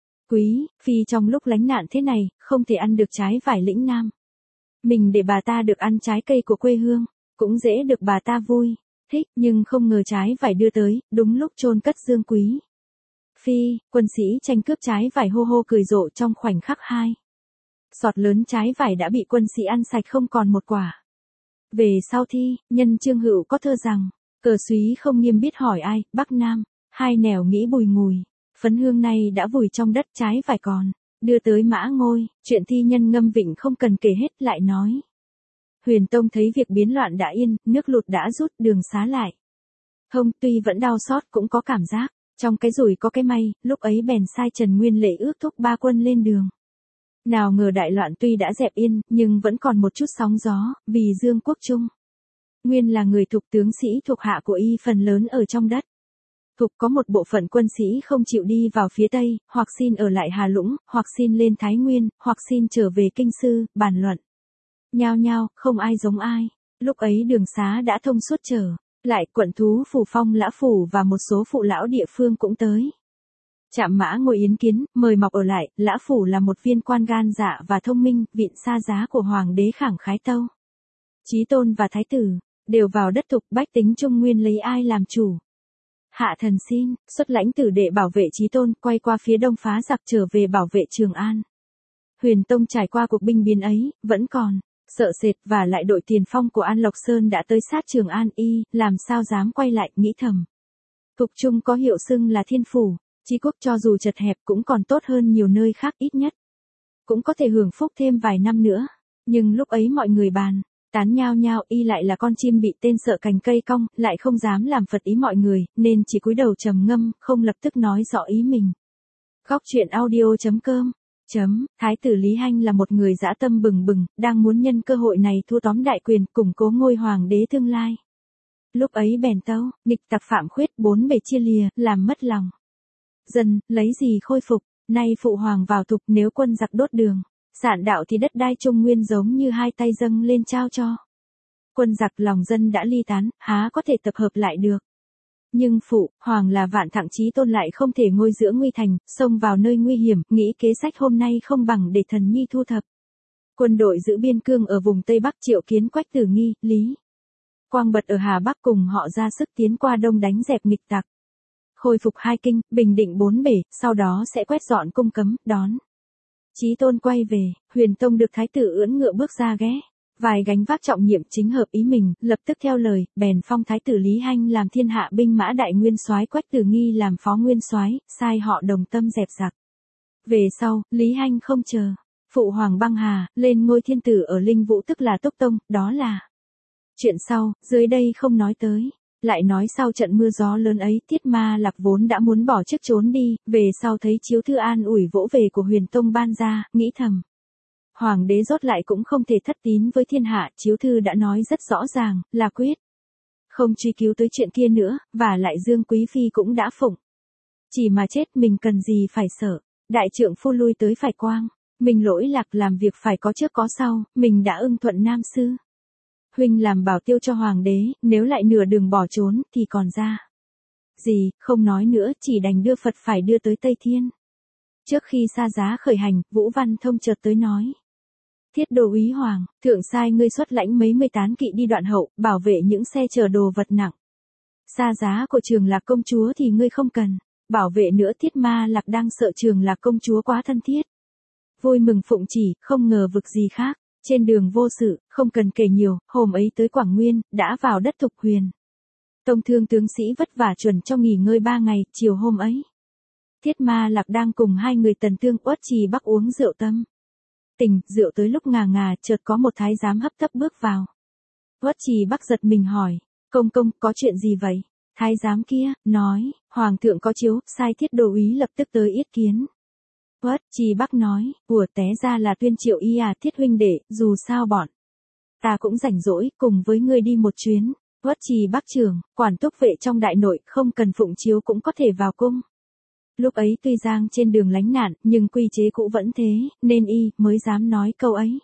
Quý Phi trong lúc lánh nạn thế này, không thể ăn được trái vải lĩnh Nam. Mình để bà ta được ăn trái cây của quê hương, cũng dễ được bà ta vui thích. Nhưng không ngờ trái vải đưa tới, đúng lúc chôn cất Dương Quý Phi, quân sĩ tranh cướp trái vải hô hô cười rộ, trong khoảnh khắc 2 sọt lớn trái vải đã bị quân sĩ ăn sạch không còn một quả. Về sau thi, nhân Trương Hữu có thơ rằng: cờ súy không nghiêm biết hỏi ai, Bắc Nam, hai nẻo nghĩ bùi ngùi, phấn hương này đã vùi trong đất, trái vải còn đưa tới Mã Ngôi. Chuyện thi nhân ngâm vịnh không cần kể hết, lại nói: Huyền Tông thấy việc biến loạn đã yên, nước lụt đã rút, đường xá lại thông, tuy vẫn đau xót cũng có cảm giác trong cái rủi có cái may, lúc ấy bèn sai Trần Nguyên Lệ ước thúc 3 quân lên đường. Nào ngờ đại loạn tuy đã dẹp yên, nhưng vẫn còn một chút sóng gió, vì Dương Quốc Trung Nguyên là người Thục, tướng sĩ thuộc hạ của y phần lớn ở trong đất Thục. Có một bộ phận quân sĩ không chịu đi vào phía Tây, hoặc xin ở lại Hà Lũng, hoặc xin lên Thái Nguyên, hoặc xin trở về Kinh Sư, bàn luận nhao nhao, không ai giống ai. Lúc ấy đường xá đã thông suốt, trở lại quận thú phủ, Phong Lã Phủ và một số phụ lão địa phương cũng tới trạm Mã Ngôi yến kiến, mời mọc ở lại. Lã Phủ là một viên quan gan dạ và thông minh, vịn xa giá của Hoàng đế khẳng khái Tâu Chí Tôn và Thái tử đều vào đất Thục, bách tính Trung Nguyên lấy ai làm chủ. Hạ thần xin xuất lãnh tử đệ bảo vệ Chí Tôn, quay qua phía đông phá giặc, trở về bảo vệ Trường An. Huyền Tông trải qua cuộc binh biến ấy, vẫn còn sợ sệt, và lại đội tiền phong của An Lộc Sơn đã tới sát Trường An, y làm sao dám quay lại, nghĩ thầm: Thục Trung có hiệu xưng là thiên phủ, Chí quốc cho dù chật hẹp cũng còn tốt hơn nhiều nơi khác, ít nhất cũng có thể hưởng phúc thêm vài năm nữa. Nhưng lúc ấy mọi người bàn tán nhao nhao, y lại là con chim bị tên sợ cành cây cong, lại không dám làm phật ý mọi người, nên chỉ cúi đầu trầm ngâm, không lập tức nói rõ ý mình. Góc truyện audio.com Thái tử Lý Hanh là một người dã tâm bừng bừng, đang muốn nhân cơ hội này thua tóm đại quyền, củng cố ngôi hoàng đế tương lai. Lúc ấy bèn tâu nghịch tặc Phạm Khuyết, 4 bề chia lìa, làm mất lòng dân, lấy gì khôi phục. Nay phụ hoàng vào Thục, nếu quân giặc đốt đường sạn đạo thì đất đai Trung Nguyên giống như hai tay dâng lên trao cho quân giặc, lòng dân đã ly tán, há có thể tập hợp lại được. Nhưng phụ hoàng là Vạn Thặng Chí Tôn lại không thể ngôi giữa nguy thành, xông vào nơi nguy hiểm, nghĩ kế sách hôm nay không bằng để thần nhi thu thập quân đội giữ biên cương ở vùng Tây Bắc, triệu kiến Quách Tử Nghi, Lý Quang Bật ở Hà Bắc cùng họ ra sức tiến qua đông đánh dẹp nghịch tặc, khôi phục hai kinh, bình định 4 bể, sau đó sẽ quét dọn cung cấm, đón Chí Tôn quay về. Huyền Tông được thái tử ưỡn ngựa bước ra ghé vài gánh vác trọng nhiệm chính hợp ý mình, lập tức theo lời, bèn phong thái tử Lý Hanh làm thiên hạ binh mã đại nguyên soái, Quách Tử Nghi làm phó nguyên soái, sai họ đồng tâm dẹp giặc. Về sau, Lý Hanh không chờ phụ hoàng băng hà, lên ngôi thiên tử ở Linh Vũ, tức là Túc Tông, đó là chuyện sau, dưới đây không nói tới. Lại nói sau trận mưa gió lớn ấy, Tiết Ma Lạc vốn đã muốn bỏ chức trốn đi, về sau thấy chiếu thư an ủi vỗ về của Huyền Tông ban ra, nghĩ thầm: Hoàng đế rốt lại cũng không thể thất tín với thiên hạ, chiếu thư đã nói rất rõ ràng, là quyết không truy cứu tới chuyện kia nữa, và lại Dương Quý Phi cũng đã phụng chỉ mà chết, mình cần gì phải sợ. Đại trượng phu lui tới phải quang, mình lỗi lạc, làm việc phải có trước có sau, mình đã ưng thuận nam sư huynh làm bảo tiêu cho hoàng đế, nếu lại nửa đường bỏ trốn thì còn ra gì. Không nói nữa, chỉ đành đưa Phật phải đưa tới Tây Thiên. Trước khi xa giá khởi hành, Vũ Văn Thông chợt tới nói: Thiết Đô úy hoàng, thượng sai ngươi xuất lãnh mấy mươi tán kỵ đi Đoạn Hậu, bảo vệ những xe chở đồ vật nặng Xa giá của Trường Lạc công chúa thì ngươi không cần, bảo vệ nữa. Thiết Ma Lạc đang sợ Trường Lạc công chúa quá thân thiết. Vui mừng phụng chỉ, không ngờ vực gì khác. Trên đường vô sự, không cần kể nhiều, hôm ấy tới Quảng Nguyên, đã vào đất Thục Huyền. Tông Thương tướng sĩ vất vả chuẩn cho nghỉ ngơi 3 ngày, chiều hôm ấy. Thiết Ma Lạc đang cùng hai người Tần Tương Uất Trì Bắc uống rượu tâm. Tình, rượu tới lúc ngà ngà, chợt có một thái giám hấp tấp bước vào. Uất Trì Bắc giật mình hỏi, công công, có chuyện gì vậy? Thái giám kia, nói, Hoàng thượng có chiếu, sai Thiết Đô úy lập tức tới yết kiến. Uất Trì Bắc nói, của té ra là Tuyên Triệu y à. Thiết huynh đệ, dù sao bọn ta cũng rảnh rỗi, cùng với ngươi đi một chuyến. Uất Trì Bắc trưởng, quản túc vệ trong đại nội, không cần phụng chiếu cũng có thể vào cung. Lúc ấy tuy Giang trên đường lánh nạn, nhưng quy chế cũ vẫn thế, nên y mới dám nói câu ấy.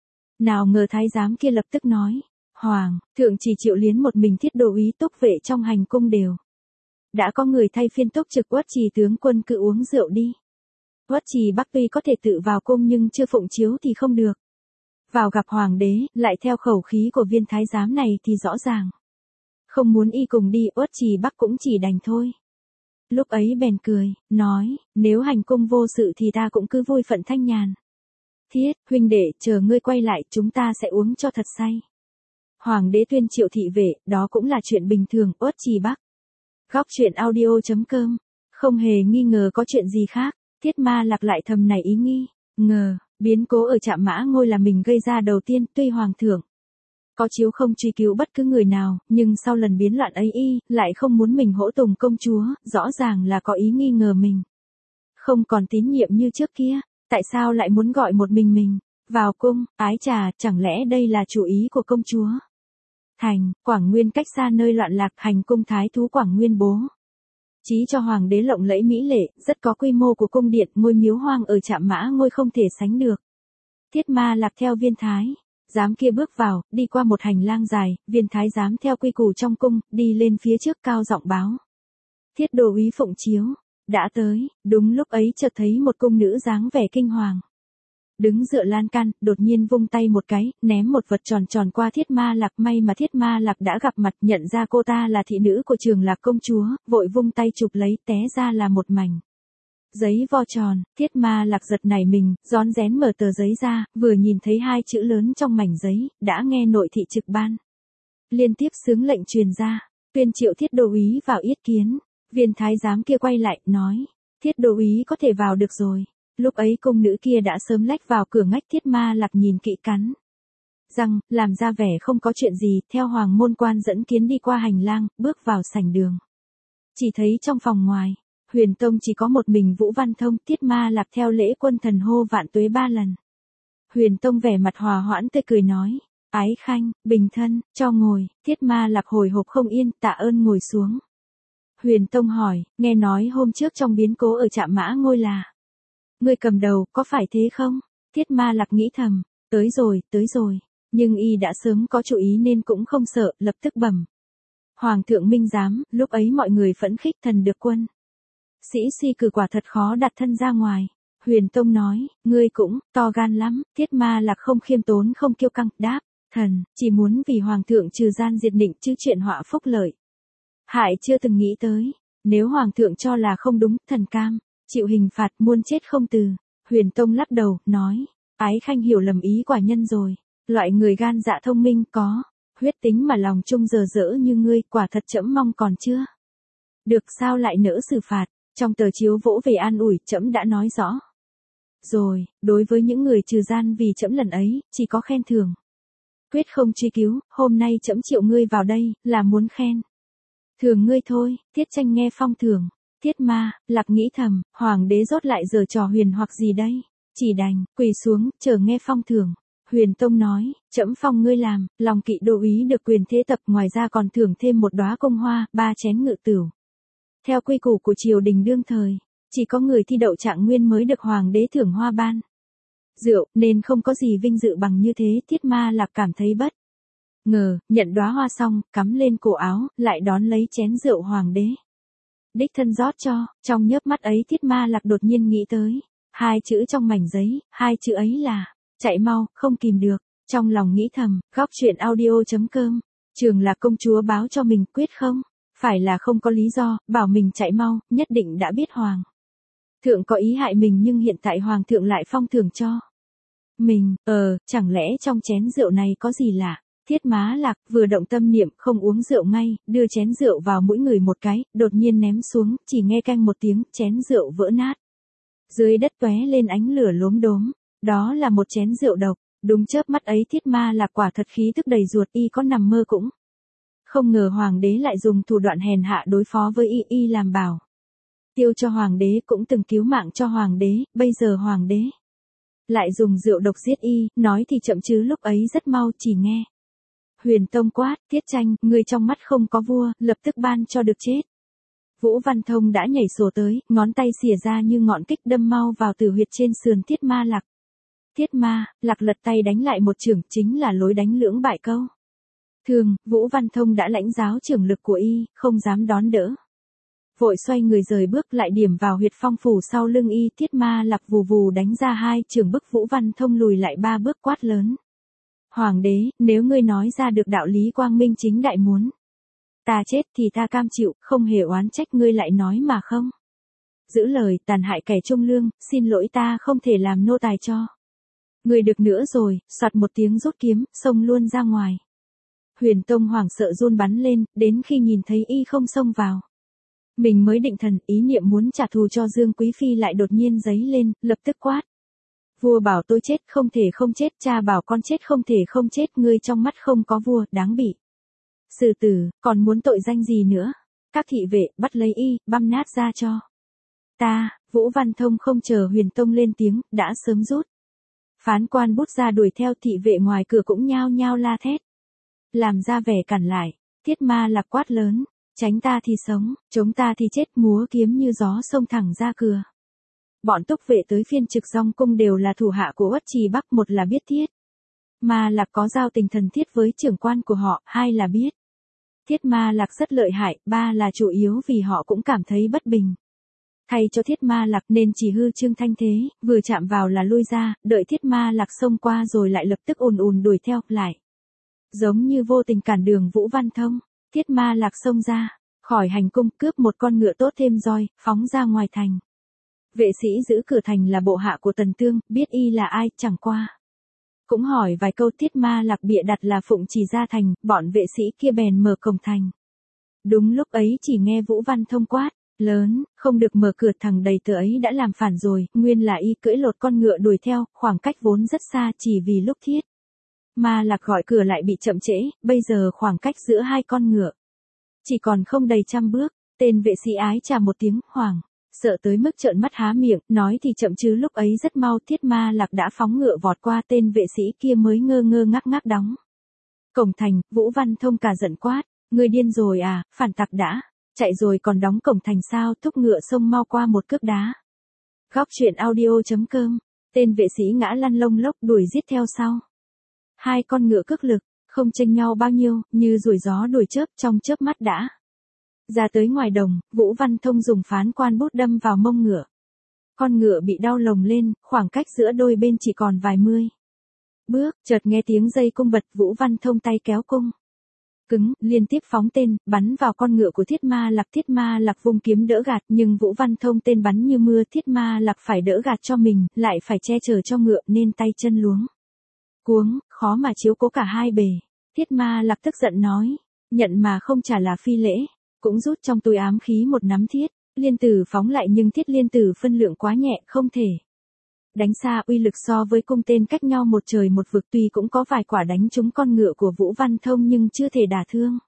Nào ngờ thái giám kia lập tức nói, Hoàng thượng chỉ triệu liến một mình Thiết Đô úy, túc vệ trong hành cung đều đã có người thay phiên túc trực. Uất Trì tướng quân cứ uống rượu đi. Uất Trì Bắc tuy có thể tự vào cung nhưng chưa phụng chiếu thì không được. Vào gặp hoàng đế, lại theo khẩu khí của viên thái giám này thì rõ ràng không muốn y cùng đi. Uất Trì Bắc cũng chỉ đành thôi. Lúc ấy bèn cười, nói, nếu hành cung vô sự thì ta cũng cứ vui phận thanh nhàn. Thiết huynh đệ, chờ ngươi quay lại, chúng ta sẽ uống cho thật say. Hoàng đế tuyên triệu thị vệ, đó cũng là chuyện bình thường. Uất Trì Bắc. Góc truyện audio.com. Không hề nghi ngờ có chuyện gì khác. Thiết Ma Lạc lại thầm nảy ý nghi ngờ, biến cố ở Trạm Mã Ngôi là mình gây ra đầu tiên. Tuy hoàng thượng có chiếu không truy cứu bất cứ người nào, nhưng sau lần biến loạn ấy y lại không muốn mình hỗ tùng công chúa, rõ ràng là có ý nghi ngờ mình không còn tín nhiệm như trước kia. Tại sao lại muốn gọi một mình vào cung? Ái chà, chẳng lẽ đây là chủ ý của công chúa? Thành Quảng Nguyên cách xa nơi loạn lạc, hành cung thái thú Quảng Nguyên bố chí cho hoàng đế lộng lẫy mỹ lệ, rất có quy mô của cung điện. Ngôi miếu hoang ở Trạm Mã Ngôi không thể sánh được. Thiết Ma Lạc theo viên thái giám kia bước vào, đi qua một hành lang dài, viên thái giám theo quy củ trong cung, đi lên phía trước cao giọng báo. Thiết Đô úy phụng chiếu đã tới. Đúng lúc ấy chợt thấy một cung nữ dáng vẻ kinh hoàng đứng dựa lan can, đột nhiên vung tay một cái, ném một vật tròn tròn qua Thiết Ma Lạc. May mà Thiết Ma Lạc đã gặp mặt, nhận ra cô ta là thị nữ của Trường Lạc công chúa, vội vung tay chụp lấy, té ra là một mảnh giấy vo tròn. Thiết Ma Lạc giật nảy mình, rón rén mở tờ giấy ra, vừa nhìn thấy hai chữ lớn trong mảnh giấy, đã nghe nội thị trực ban liên tiếp xướng lệnh truyền ra, tuyên triệu Thiết Đô úy vào yết kiến. Viên thái giám kia quay lại, nói, Thiết Đô úy có thể vào được rồi. Lúc ấy cung nữ kia đã sớm lách vào cửa ngách. Thiết Ma Lạc nhìn kỹ, cắn răng, làm ra vẻ không có chuyện gì, theo hoàng môn quan dẫn kiến đi qua hành lang, bước vào sảnh đường. Chỉ thấy trong phòng ngoài, Huyền Tông chỉ có một mình Vũ Văn Thông. Thiết Ma Lạc theo lễ quân thần hô vạn tuế 3 lần. Huyền Tông vẻ mặt hòa hoãn tươi cười nói, Ái khanh, bình thân, cho ngồi. Thiết Ma Lạc hồi hộp không yên, tạ ơn, ngồi xuống. Huyền Tông hỏi, nghe nói hôm trước trong biến cố ở Trạm Mã Ngôi là ngươi cầm đầu, có phải thế không? Thiết Ma Lạc nghĩ thầm, tới rồi. Nhưng y đã sớm có chủ ý nên cũng không sợ, lập tức bẩm. Hoàng thượng minh giám, lúc ấy mọi người phẫn khích, thần được quân sĩ suy cử quả thật khó đặt thân ra ngoài. Huyền Tông nói, ngươi cũng to gan lắm. Thiết Ma Lạc không khiêm tốn không kiêu căng, đáp, thần chỉ muốn vì hoàng thượng trừ gian diệt định, chứ chuyện họa phúc lợi hại chưa từng nghĩ tới. Nếu hoàng thượng cho là không đúng, thần cam chịu hình phạt muôn chết không từ. Huyền Tông lắc đầu, nói, Ái khanh hiểu lầm ý quả nhân rồi. Loại người gan dạ thông minh, có huyết tính mà lòng trung dờ dỡ như ngươi, quả thật trẫm mong còn chưa được sao lại nỡ xử phạt. Trong tờ chiếu vỗ về an ủi, trẫm đã nói rõ rồi, đối với những người trừ gian vì trẫm lần ấy, chỉ có khen thưởng, quyết không truy cứu. Hôm nay trẫm triệu ngươi vào đây, là muốn khen thưởng ngươi thôi. Thiết Tranh nghe phong thưởng. Thiết Ma Lạc nghĩ thầm, hoàng đế rốt lại giở trò huyền hoặc gì đây? Chỉ đành quỳ xuống, chờ nghe phong thưởng. Huyền Tông nói, trẫm phong ngươi làm lòng kỵ đô úy, được quyền thế tập, ngoài ra còn thưởng thêm một đóa công hoa, 3 chén ngự tửu. Theo quy củ của triều đình đương thời, chỉ có người thi đậu trạng nguyên mới được hoàng đế thưởng hoa ban rượu, nên không có gì vinh dự bằng như thế. Thiết Ma Lạc cảm thấy bất ngờ, nhận đóa hoa xong, cắm lên cổ áo, lại đón lấy chén rượu hoàng đế đích thân rót cho. Trong chớp mắt ấy Thiết Ma Lạc đột nhiên nghĩ tới hai chữ trong mảnh giấy, hai chữ ấy là chạy mau, không kìm được. Trong lòng nghĩ thầm, góc truyện audio.com. Trường Lạc công chúa báo cho mình, quyết không phải Phải là không có lý do, bảo mình chạy mau, nhất định đã biết hoàng thượng có ý hại mình nhưng hiện tại hoàng thượng lại phong thưởng cho mình, chẳng lẽ trong chén rượu này có gì lạ? Thiết Má Lạc vừa động tâm niệm không uống rượu ngay, đưa chén rượu vào mũi người một cái, đột nhiên ném xuống, chỉ nghe canh một tiếng, chén rượu vỡ nát. Dưới đất tóe lên ánh lửa lốm đốm, đó là một chén rượu độc, đúng chớp mắt ấy Thiết Ma Lạc quả thật khí tức đầy ruột, y có nằm mơ cũng không ngờ hoàng đế lại dùng thủ đoạn hèn hạ đối phó với y làm bảo tiêu cho hoàng đế, cũng từng cứu mạng cho hoàng đế, bây giờ hoàng đế lại dùng rượu độc giết y, nói thì chậm chứ lúc ấy rất mau, chỉ nghe Huyền Tông quát, Tiết Tranh, người trong mắt không có vua, lập tức ban cho được chết. Vũ Văn Thông đã nhảy sổ tới, ngón tay xìa ra như ngọn kích đâm mau vào tử huyệt trên sườn Thiết Ma Lạc. Thiết Ma Lạc lật tay đánh lại một chưởng, chính là lối đánh lưỡng bại câu thường, Vũ Văn Thông đã lãnh giáo trưởng lực của y, không dám đón đỡ. Vội xoay người rời bước lại điểm vào huyệt phong phủ sau lưng y, Thiết Ma Lạc vù vù đánh ra 2 chưởng bức Vũ Văn Thông lùi lại 3 bước, quát lớn. Hoàng đế, nếu ngươi nói ra được đạo lý quang minh chính đại muốn ta chết thì ta cam chịu, không hề oán trách, ngươi lại nói mà không giữ lời, tàn hại kẻ trung lương, xin lỗi, ta không thể làm nô tài cho ngươi được nữa rồi. Soạt một tiếng rút kiếm, xông luôn ra ngoài. Huyền Tông hoảng sợ run bắn lên, đến khi nhìn thấy y không xông vào mình mới định thần, ý niệm muốn trả thù cho Dương Quý Phi lại đột nhiên dấy lên, lập tức quát. Vua bảo tôi chết không thể không chết, cha bảo con chết không thể không chết, ngươi trong mắt không có vua, đáng bị xử tử, còn muốn tội danh gì nữa? Các thị vệ bắt lấy y, băm nát ra cho ta. Vũ Văn Thông không chờ Huyền Tông lên tiếng, đã sớm rút phán quan bút ra đuổi theo, thị vệ ngoài cửa cũng nhao nhao la thét, làm ra vẻ cản lại. Thiết Ma Lạc quát lớn, tránh ta thì sống, chống ta thì chết, múa kiếm như gió xông thẳng ra cửa. Bọn túc vệ tới phiên Trực Dòng cung đều là thủ hạ của Uất Trì Bắc, một là biết Thiết Ma Lạc có giao tình thần thiết với trưởng quan của họ, 2 là biết Thiết Ma Lạc rất lợi hại, 3 là chủ yếu vì họ cũng cảm thấy bất bình thay cho Thiết Ma Lạc nên chỉ hư trương thanh thế, vừa chạm vào là lui ra, đợi Thiết Ma Lạc xông qua rồi lại lập tức ùn ùn đuổi theo lại, giống như vô tình cản đường Vũ Văn Thông. Thiết Ma Lạc xông ra khỏi hành cung, cướp một con ngựa tốt thêm roi, phóng ra ngoài thành. Vệ sĩ giữ cửa thành là bộ hạ của Tần Tương, biết y là ai, chẳng qua cũng hỏi vài câu. Thiết Ma Lạc bịa đặt là phụng chỉ ra thành, bọn vệ sĩ kia bèn mở cổng thành. Đúng lúc ấy chỉ nghe Vũ Văn Thông quát lớn, không được mở cửa, thằng đầy tớ ấy đã làm phản rồi. Nguyên là y cưỡi lột con ngựa đuổi theo, khoảng cách vốn rất xa, chỉ vì lúc Thiết Ma Lạc gọi cửa lại bị chậm trễ, bây giờ khoảng cách giữa 2 con ngựa chỉ còn không đầy 100 bước. Tên vệ sĩ ái chà một tiếng, hoảng sợ tới mức trợn mắt há miệng, nói thì chậm chứ lúc ấy rất mau, Thiết Ma Lạc đã phóng ngựa vọt qua, tên vệ sĩ kia mới ngơ ngơ ngác ngác đóng cổng thành. Vũ Văn Thông cả giận quát, ngươi điên rồi à, phản tặc đã chạy rồi còn đóng cổng thành sao? Thúc ngựa xông mau qua một cước đá. Góc truyện audio.com. Tên vệ sĩ ngã lăn lông lốc đuổi giết theo sau. 2 con ngựa cước lực, không chênh nhau bao nhiêu, như ruồi gió đuổi chớp, trong chớp mắt đã ra tới ngoài đồng. Vũ Văn Thông dùng phán quan bút đâm vào mông ngựa. Con ngựa bị đau lồng lên, khoảng cách giữa đôi bên chỉ còn vài mươi bước, chợt nghe tiếng dây cung bật, Vũ Văn Thông tay kéo cung cứng, liên tiếp phóng tên, bắn vào con ngựa của Thiết Ma Lạc. Thiết Ma Lạc vung kiếm đỡ gạt, nhưng Vũ Văn Thông tên bắn như mưa, Thiết Ma Lạc phải đỡ gạt cho mình, lại phải che chở cho ngựa nên tay chân luống cuống, khó mà chiếu cố cả hai bề. Thiết Ma Lạc tức giận nói, nhận mà không trả là phi lễ, cũng rút trong túi ám khí một nắm thiết liên tử phóng lại, nhưng thiết liên tử phân lượng quá nhẹ, không thể đánh xa, uy lực so với cung tên cách nhau một trời một vực. Tuy cũng có vài quả đánh trúng con ngựa của Vũ Văn Thông nhưng chưa thể đả thương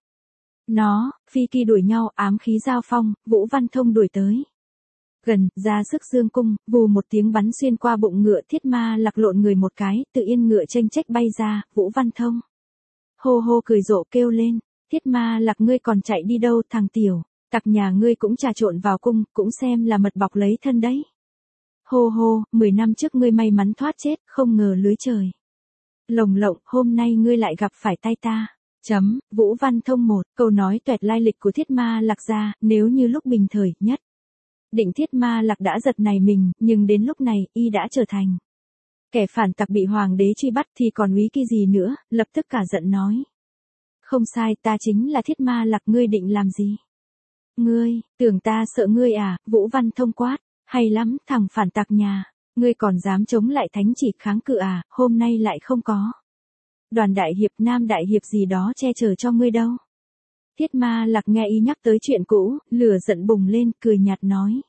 nó. Phi kỳ đuổi nhau, ám khí giao phong, Vũ Văn Thông đuổi tới gần, ra sức dương cung, vù một tiếng bắn xuyên qua bụng ngựa. Thiết Ma Lạc lộn người một cái, tự yên ngựa chênh chách bay ra. Vũ Văn Thông hô hô cười rộ kêu lên, Thiết Ma Lạc ngươi còn chạy đi đâu, thằng tiểu tặc nhà ngươi cũng trà trộn vào cung, cũng xem là mật bọc lấy thân đấy. Hô hô, 10 năm trước ngươi may mắn thoát chết, không ngờ lưới trời lồng lộng, hôm nay ngươi lại gặp phải tay ta. Vũ Văn Thông một câu nói toẹt lai lịch của Thiết Ma Lạc ra, nếu như lúc bình thời nhất định Thiết Ma Lạc đã giật nảy mình, nhưng đến lúc này y đã trở thành kẻ phản tặc bị hoàng đế truy bắt thì còn úy kỳ gì nữa, lập tức cả giận nói, không sai, ta chính là Thiết Ma Lạc, ngươi định làm gì? Ngươi, tưởng ta sợ ngươi à, Vũ Văn Thông quát, hay lắm, thằng phản tặc nhà, ngươi còn dám chống lại thánh chỉ kháng cự à, hôm nay lại không có. Đoàn đại hiệp Nam đại hiệp gì đó che chở cho ngươi đâu. Thiết Ma Lạc nghe y nhắc tới chuyện cũ, lửa giận bùng lên, cười nhạt nói.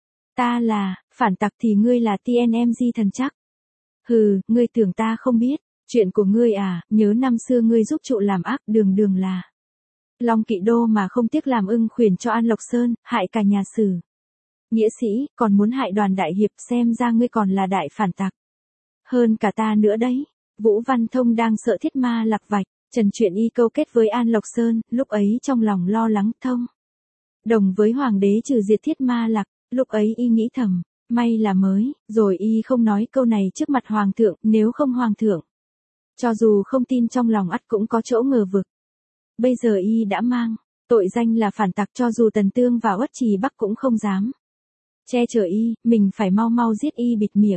Ta là, phản tặc thì ngươi là TNMG thần chắc. Hừ, ngươi tưởng ta không biết, chuyện của ngươi à, nhớ năm xưa ngươi giúp trụ làm ác đường đường là. Long Kỵ Đô mà không tiếc làm ưng khuyển cho An Lộc Sơn, hại cả nhà Sử. Nghĩa sĩ, còn muốn hại đoàn đại hiệp, xem ra ngươi còn là đại phản tặc. Hơn cả ta nữa đấy. Vũ Văn Thông đang sợ Thiết Ma Lạc vạch, trần chuyện y câu kết với An Lộc Sơn, lúc ấy trong lòng lo lắng thông. Đồng với hoàng đế trừ diệt Thiết Ma Lạc, lúc ấy y nghĩ thầm, may là mới, rồi y không nói câu này trước mặt hoàng thượng, nếu không hoàng thượng. Cho dù không tin trong lòng ắt cũng có chỗ ngờ vực. Bây giờ y đã mang, tội danh là phản tặc cho dù Tần Tương và Uất Trì Bắc cũng không dám. Che chở y, mình phải mau mau giết y bịt miệng.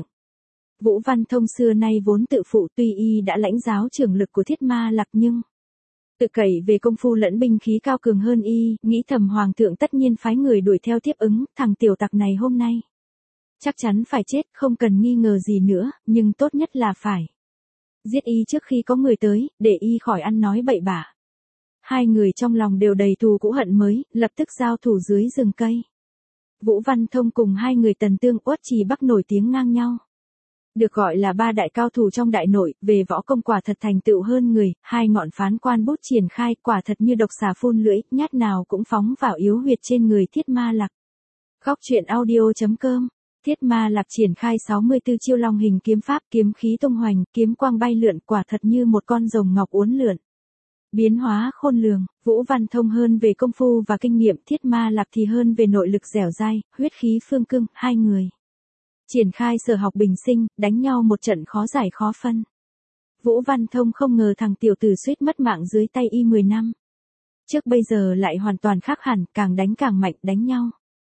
Vũ Văn Thông xưa nay vốn tự phụ tuy y đã lãnh giáo trưởng lực của Thiết Ma Lạc nhưng tự cậy về công phu lẫn binh khí cao cường hơn y, nghĩ thầm hoàng thượng tất nhiên phái người đuổi theo tiếp ứng, thằng tiểu tặc này hôm nay chắc chắn phải chết, không cần nghi ngờ gì nữa, nhưng tốt nhất là phải giết y trước khi có người tới, để y khỏi ăn nói bậy bạ. Hai người trong lòng đều đầy thù cũ hận mới, lập tức giao thủ dưới rừng cây. Vũ Văn Thông cùng hai người Tần Tương Uất Trì Bắc nổi tiếng ngang nhau. Được gọi là ba đại cao thủ trong đại nội, về võ công quả thật thành tựu hơn người, hai ngọn phán quan bút triển khai quả thật như độc xà phun lưỡi, nhát nào cũng phóng vào yếu huyệt trên người Thiết Ma Lạc. Góc truyện audio.com. Thiết Ma Lạc triển khai 64 chiêu long hình kiếm pháp, kiếm khí tung hoành, kiếm quang bay lượn, quả thật như một con rồng ngọc uốn lượn. Biến hóa khôn lường, Vũ Văn Thông hơn về công phu và kinh nghiệm, Thiết Ma Lạc thì hơn về nội lực dẻo dai, huyết khí phương cương, hai người triển khai sở học bình sinh, đánh nhau một trận khó giải khó phân. Vũ Văn Thông không ngờ thằng tiểu tử suýt mất mạng dưới tay y 10 năm. Trước bây giờ lại hoàn toàn khác hẳn, càng đánh càng mạnh, đánh nhau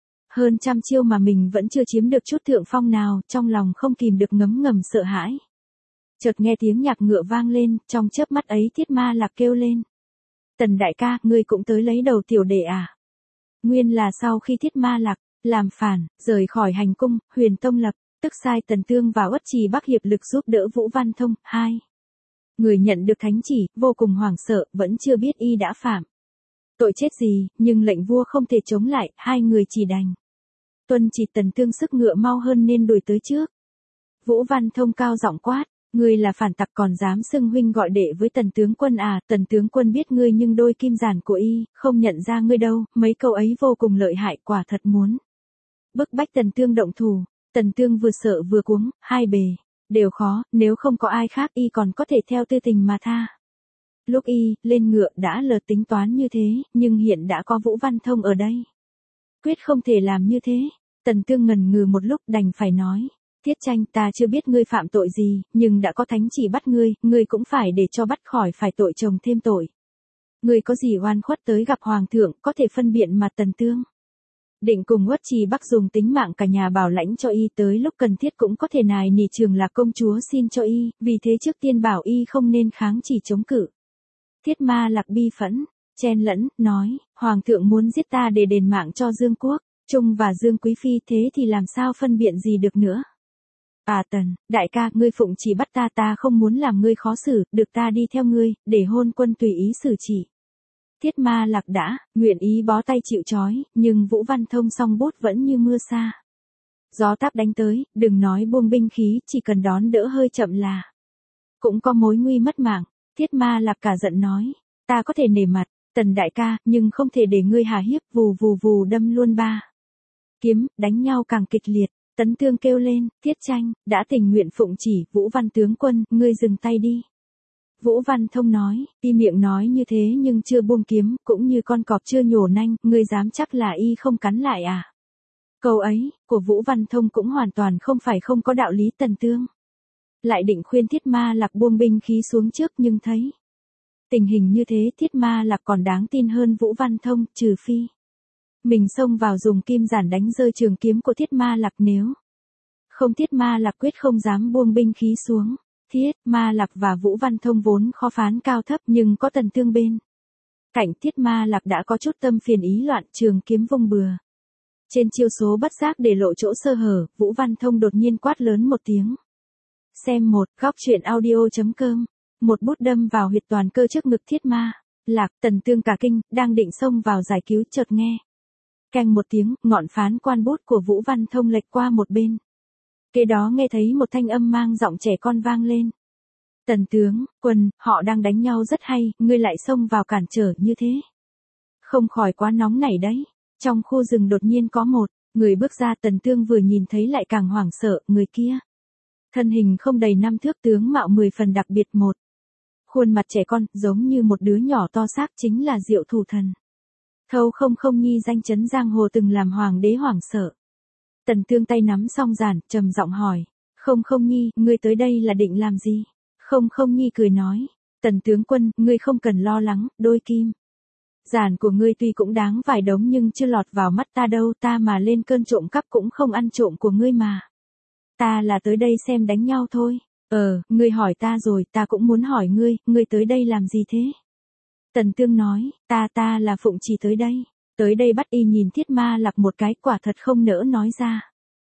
hơn trăm chiêu mà mình vẫn chưa chiếm được chút thượng phong nào, trong lòng không kìm được ngấm ngầm sợ hãi. Chợt nghe tiếng nhạc ngựa vang lên, trong chớp mắt ấy Thiết Ma Lạc kêu lên. Tần đại ca, ngươi cũng tới lấy đầu tiểu đệ à? Nguyên là sau khi Thiết Ma Lạc làm phản, rời khỏi hành cung, Huyền Tông lập tức sai Tần Tương và Uất Trì Bắc hiệp lực giúp đỡ Vũ Văn Thông. Hai người nhận được thánh chỉ, vô cùng hoảng sợ, vẫn chưa biết y đã phạm tội chết gì, nhưng lệnh vua không thể chống lại, hai người chỉ đành tuân chỉ. Tần Tương sức ngựa mau hơn nên đuổi tới trước. Vũ Văn Thông cao giọng quát, ngươi là phản tặc còn dám xưng huynh gọi đệ với Tần tướng quân à? Tần tướng quân biết ngươi nhưng đôi kim giản của y không nhận ra ngươi đâu. Mấy câu ấy vô cùng lợi hại, quả thật muốn bức bách Tần Tương động thủ. Tần Tương vừa sợ vừa cuống, hai bề đều khó, nếu không có ai khác y còn có thể theo tư tình mà tha. Lúc y lên ngựa đã lờ tính toán như thế, nhưng hiện đã có Vũ Văn Thông ở đây, quyết không thể làm như thế. Tần Tương ngần ngừ một lúc đành phải nói, Thiết Tranh, ta chưa biết ngươi phạm tội gì, nhưng đã có thánh chỉ bắt ngươi cũng phải để cho bắt khỏi phải tội chồng thêm tội. Ngươi có gì oan khuất tới gặp hoàng thượng, có thể phân biện mà. Tần Tương định cùng Uất Trì Bắc dùng tính mạng cả nhà bảo lãnh cho y, tới lúc cần thiết cũng có thể nài nỉ Trường Lạc công chúa xin cho y, vì thế trước tiên bảo y không nên kháng chỉ chống cự. Thiết Ma Lạc bi phẫn, chen lẫn, nói, hoàng thượng muốn giết ta để đền mạng cho Dương Quốc Trung và Dương Quý Phi, thế thì làm sao phân biện gì được nữa. À Tần, đại ca, ngươi phụng chỉ bắt ta, ta không muốn làm ngươi khó xử, được ta đi theo ngươi, để hôn quân tùy ý xử chỉ. Thiết Ma Lạc đã nguyện ý bó tay chịu trói, nhưng Vũ Văn Thông song bút vẫn như mưa sa. Gió táp đánh tới, đừng nói buông binh khí, chỉ cần đón đỡ hơi chậm là cũng có mối nguy mất mạng. Thiết Ma Lạc cả giận nói, ta có thể nể mặt, Tần đại ca, nhưng không thể để ngươi hà hiếp. Vù vù vù đâm luôn ba kiếm, đánh nhau càng kịch liệt. Tấn Tương kêu lên, Thiết Tranh, đã tình nguyện phụng chỉ, Vũ Văn tướng quân, ngươi dừng tay đi. Vũ Văn Thông nói, y miệng nói như thế nhưng chưa buông kiếm, cũng như con cọp chưa nhổ nanh, ngươi dám chắc là y không cắn lại à? Câu ấy, của Vũ Văn Thông cũng hoàn toàn không phải không có đạo lý. Tần Tương lại định khuyên Thiết Ma Lạc buông binh khí xuống trước, nhưng thấy tình hình như thế Thiết Ma Lạc còn đáng tin hơn Vũ Văn Thông, trừ phi mình xông vào dùng kim giản đánh rơi trường kiếm của Thiết Ma Lạc, nếu không Thiết Ma Lạc quyết không dám buông binh khí xuống. Thiết Ma Lạc và Vũ Văn Thông vốn khó phán cao thấp, nhưng có Tần Tương bên Cạnh Thiết Ma Lạc đã có chút tâm phiền ý loạn, trường kiếm vung bừa. Trên chiêu số bất giác để lộ chỗ sơ hở, Vũ Văn Thông đột nhiên quát lớn một tiếng. Xem một, góc truyện audio.com. Một bút đâm vào huyệt toàn cơ trước ngực Thiết Ma Lạc, Tần Tương cả kinh, đang định xông vào giải cứu chợt nghe. Canh một tiếng, ngọn phán quan bút của Vũ Văn Thông lệch qua một bên. Kế đó nghe thấy một thanh âm mang giọng trẻ con vang lên. Tần tướng quân, họ đang đánh nhau rất hay, ngươi lại xông vào cản trở như thế. Không khỏi quá nóng nảy đấy. Trong khu rừng đột nhiên có một người bước ra, Tần Tương vừa nhìn thấy lại càng hoảng sợ, người kia. Thân hình không đầy 5 thước, tướng mạo 10 phần đặc biệt một. Khuôn mặt trẻ con, giống như một đứa nhỏ to xác, chính là Diệu Thủ Thần. Thâu Không Không Nhi danh chấn giang hồ, từng làm hoàng đế hoảng sợ. Tần Tương tay nắm song giản, trầm giọng hỏi. Không Không Nhi, ngươi tới đây là định làm gì? Không Không Nhi cười nói. Tần tướng quân, ngươi không cần lo lắng, đôi kim giản của ngươi tuy cũng đáng vài đống nhưng chưa lọt vào mắt ta đâu, ta mà lên cơn trộm cắp cũng không ăn trộm của ngươi mà. Ta là tới đây xem đánh nhau thôi. Ngươi hỏi ta rồi, ta cũng muốn hỏi ngươi tới đây làm gì thế? Tần Tương nói, ta là Phụng Trì tới đây bắt y nhìn Thiết Ma Lạc một cái, quả thật không nỡ nói ra.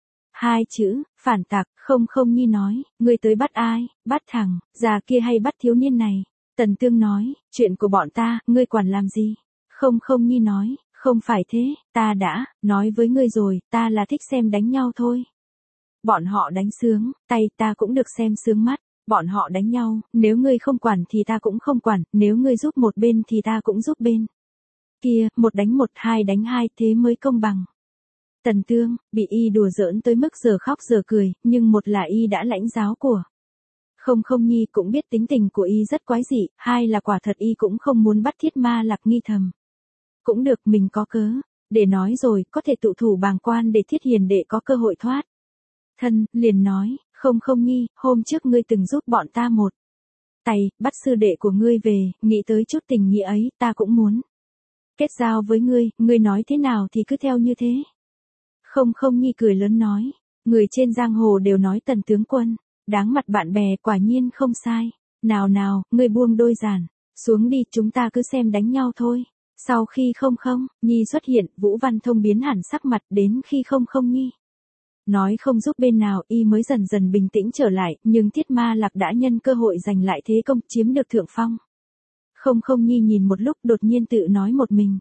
Hai chữ, phản tặc. Không Không Nhi nói, ngươi tới bắt ai, bắt thằng già kia hay bắt thiếu niên này? Tần Tương nói, chuyện của bọn ta, ngươi quản làm gì? Không Không Nhi nói, không phải thế, ta đã nói với ngươi rồi, ta là thích xem đánh nhau thôi. Bọn họ đánh sướng tay, ta cũng được xem sướng mắt. Bọn họ đánh nhau, nếu ngươi không quản thì ta cũng không quản, nếu ngươi giúp một bên thì ta cũng giúp bên kia, một đánh một, hai đánh hai, thế mới công bằng. Tần Tương bị y đùa giỡn tới mức giờ khóc giờ cười, nhưng một là y đã lãnh giáo của Không Không Nhi, cũng biết tính tình của y rất quái dị, hai là quả thật y cũng không muốn bắt Thiết Ma Lạc nghi thầm. Cũng được, mình có cớ để nói rồi, có thể tụ thủ bàng quan để Thiết Hiền đệ có cơ hội thoát thân. Liền nói, Không Không Nhi, hôm trước ngươi từng giúp bọn ta một tay, bắt sư đệ của ngươi về, nghĩ tới chút tình nghĩa ấy, ta cũng muốn kết giao với ngươi nói thế nào thì cứ theo như thế. Không Không Nhi cười lớn nói, người trên giang hồ đều nói Tần tướng quân đáng mặt bạn bè, quả nhiên không sai. Nào, ngươi buông đôi giản xuống đi, chúng ta cứ xem đánh nhau thôi. Sau khi Không Không Nhi xuất hiện, Vũ Văn Thông biến hẳn sắc mặt, đến khi Không Không Nhi nói không giúp bên nào, y mới dần dần bình tĩnh trở lại, nhưng Thiết Ma Lạc đã nhân cơ hội giành lại thế công, chiếm được thượng phong. Không Không Nhi nhìn một lúc, đột nhiên tự nói một mình.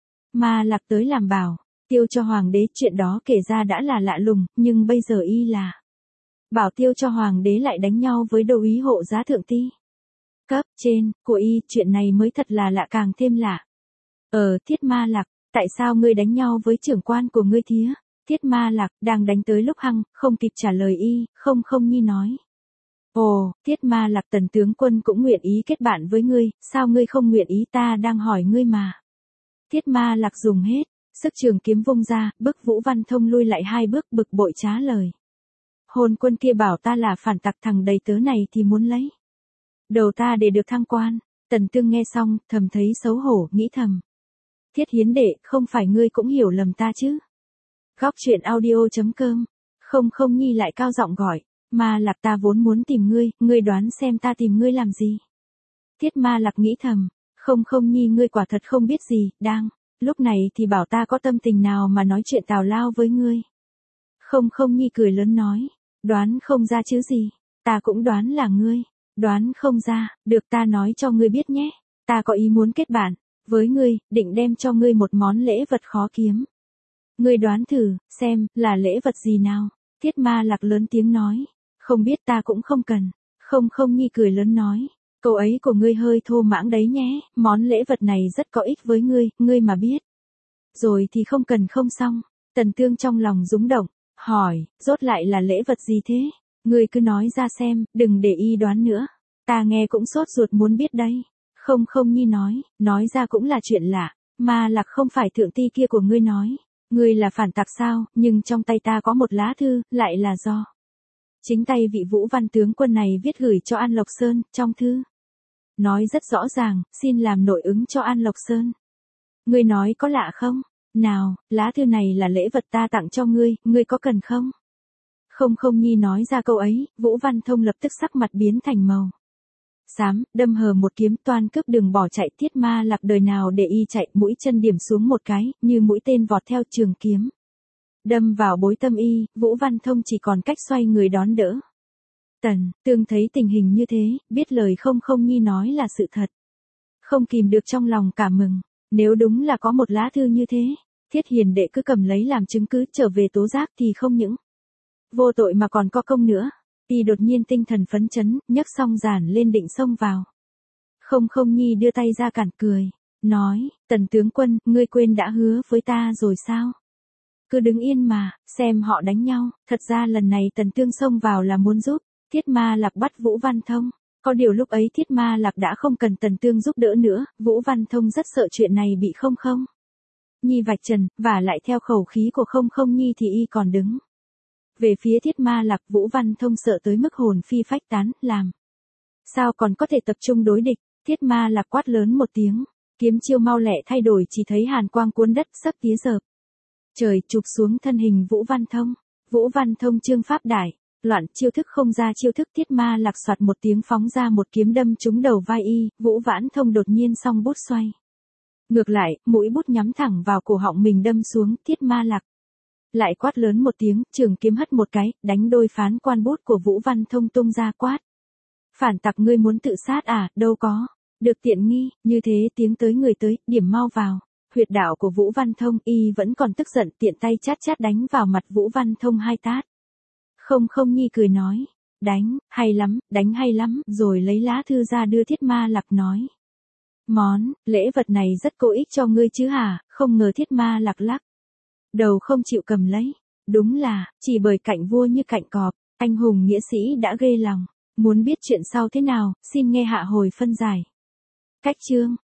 Ma Lạc tới làm bảo tiêu cho hoàng đế, chuyện đó kể ra đã là lạ lùng, nhưng bây giờ y là bảo tiêu cho hoàng đế lại đánh nhau với đô úy hộ giá thượng ti cấp trên của y, chuyện này mới thật là lạ, càng thêm lạ. Thiết Ma Lạc, tại sao ngươi đánh nhau với trưởng quan của ngươi thía? Thiết Ma Lạc đang đánh tới lúc hăng, không kịp trả lời y, Không Không Nhi nói. Ồ, Thiết Ma Lạc, Tần tướng quân cũng nguyện ý kết bạn với ngươi, sao ngươi không nguyện ý, ta đang hỏi ngươi mà. Thiết Ma Lạc dùng hết sức trường kiếm vung ra, bức Vũ Văn Thông lui lại 2 bước, bực bội trá lời. Hôn quân kia bảo ta là phản tặc, thằng đầy tớ này thì muốn lấy đầu ta để được thăng quan. Tần Tương nghe xong, thầm thấy xấu hổ, nghĩ thầm. Thiết Hiến đệ, không phải ngươi cũng hiểu lầm ta chứ? Góc truyện audio.com. Không Không Nhi lại cao giọng gọi, Ma Lạc, ta vốn muốn tìm ngươi đoán xem ta tìm ngươi làm gì? Thiết Ma Lạc nghĩ thầm, Không Không Nhi ngươi quả thật không biết gì, đang lúc này thì bảo ta có tâm tình nào mà nói chuyện tào lao với ngươi. Không Không Nhi cười lớn nói, đoán không ra chứ gì, ta cũng đoán là ngươi. Đoán không ra, được, ta nói cho ngươi biết nhé, ta có ý muốn kết bạn với ngươi, định đem cho ngươi một món lễ vật khó kiếm. Ngươi đoán thử, xem, là lễ vật gì nào? Thiết Ma Lạc lớn tiếng nói, không biết, ta cũng không cần. Không Không Nhi cười lớn nói, câu ấy của ngươi hơi thô mãng đấy nhé, món lễ vật này rất có ích với ngươi mà biết. Rồi thì không cần không xong. Tần Tương trong lòng rúng động, hỏi, rốt lại là lễ vật gì thế? Ngươi cứ nói ra xem, đừng để y đoán nữa. Ta nghe cũng sốt ruột muốn biết đây. Không Không Nhi nói ra cũng là chuyện lạ. Ma Lạc, không phải thượng ti kia của ngươi nói ngươi là phản tặc sao? Nhưng trong tay ta có một lá thư, lại là do chính tay vị Vũ Văn tướng quân này viết gửi cho An Lộc Sơn. Trong thư nói rất rõ ràng, xin làm nội ứng cho An Lộc Sơn. Ngươi nói có lạ không? Nào, lá thư này là lễ vật ta tặng cho ngươi có cần không? Không Không Nhi nói ra câu ấy, Vũ Văn Thông lập tức sắc mặt biến thành màu xám, đâm hờ một kiếm toan cướp đường bỏ chạy. Thiết Ma Lạc đời nào để y chạy, mũi chân điểm xuống một cái, như mũi tên vọt theo trường kiếm. Đâm vào bối tâm y, Vũ Văn Thông chỉ còn cách xoay người đón đỡ. Tần Tương thấy tình hình như thế, biết lời Không Nhi nói là sự thật. Không kìm được trong lòng cả mừng, nếu đúng là có một lá thư như thế, Thiết Hiền đệ cứ cầm lấy làm chứng cứ trở về tố giác thì không những vô tội mà còn có công nữa. Y đột nhiên tinh thần phấn chấn, nhấc song giản lên định xông vào. Không Nhi đưa tay ra cản cười, nói, Tần tướng quân, ngươi quên đã hứa với ta rồi sao? Cứ đứng yên mà, xem họ đánh nhau. Thật ra lần này Tần Tương xông vào là muốn giúp Thiết Ma Lạc bắt Vũ Văn Thông. Có điều lúc ấy Thiết Ma Lạc đã không cần Tần Tương giúp đỡ nữa, Vũ Văn Thông rất sợ chuyện này bị Không Nhi vạch trần, và lại theo khẩu khí của Không Nhi thì y còn đứng về phía Thiết Ma Lạc. Vũ Văn Thông sợ tới mức hồn phi phách tán, làm sao còn có thể tập trung đối địch. Thiết Ma Lạc quát lớn một tiếng, kiếm chiêu mau lẹ thay đổi, chỉ thấy hàn quang cuốn đất sắp tía dợp trời chụp xuống thân hình Vũ Văn Thông. Vũ Văn Thông chương pháp đại, loạn chiêu thức không ra chiêu thức. Thiết Ma Lạc soạt một tiếng phóng ra một kiếm đâm trúng đầu vai y. Vũ Vãn Thông đột nhiên song bút xoay ngược lại, mũi bút nhắm thẳng vào cổ họng mình đâm xuống. Thiết Ma Lạc lại quát lớn một tiếng, trường kiếm hất một cái, đánh đôi phán quan bút của Vũ Văn Thông tung ra. Quát, phản tặc, ngươi muốn tự sát à? Đâu có được tiện nghi như thế. Tiếng tới người tới, điểm mau vào huyệt đạo của Vũ Văn Thông. Y vẫn còn tức giận, tiện tay chát chát đánh vào mặt Vũ Văn Thông 2 tát. Không Nhi cười nói, đánh hay lắm, rồi lấy lá thư ra đưa Thiết Ma Lạc nói, món lễ vật này rất có ích cho ngươi chứ hả? Không ngờ Thiết Ma Lạc lắc đầu không chịu cầm lấy. Đúng là, chỉ bởi cạnh vua như cạnh cọp, anh hùng nghĩa sĩ đã ghê lòng. Muốn biết chuyện sau thế nào, xin nghe hạ hồi phân giải. Cách chương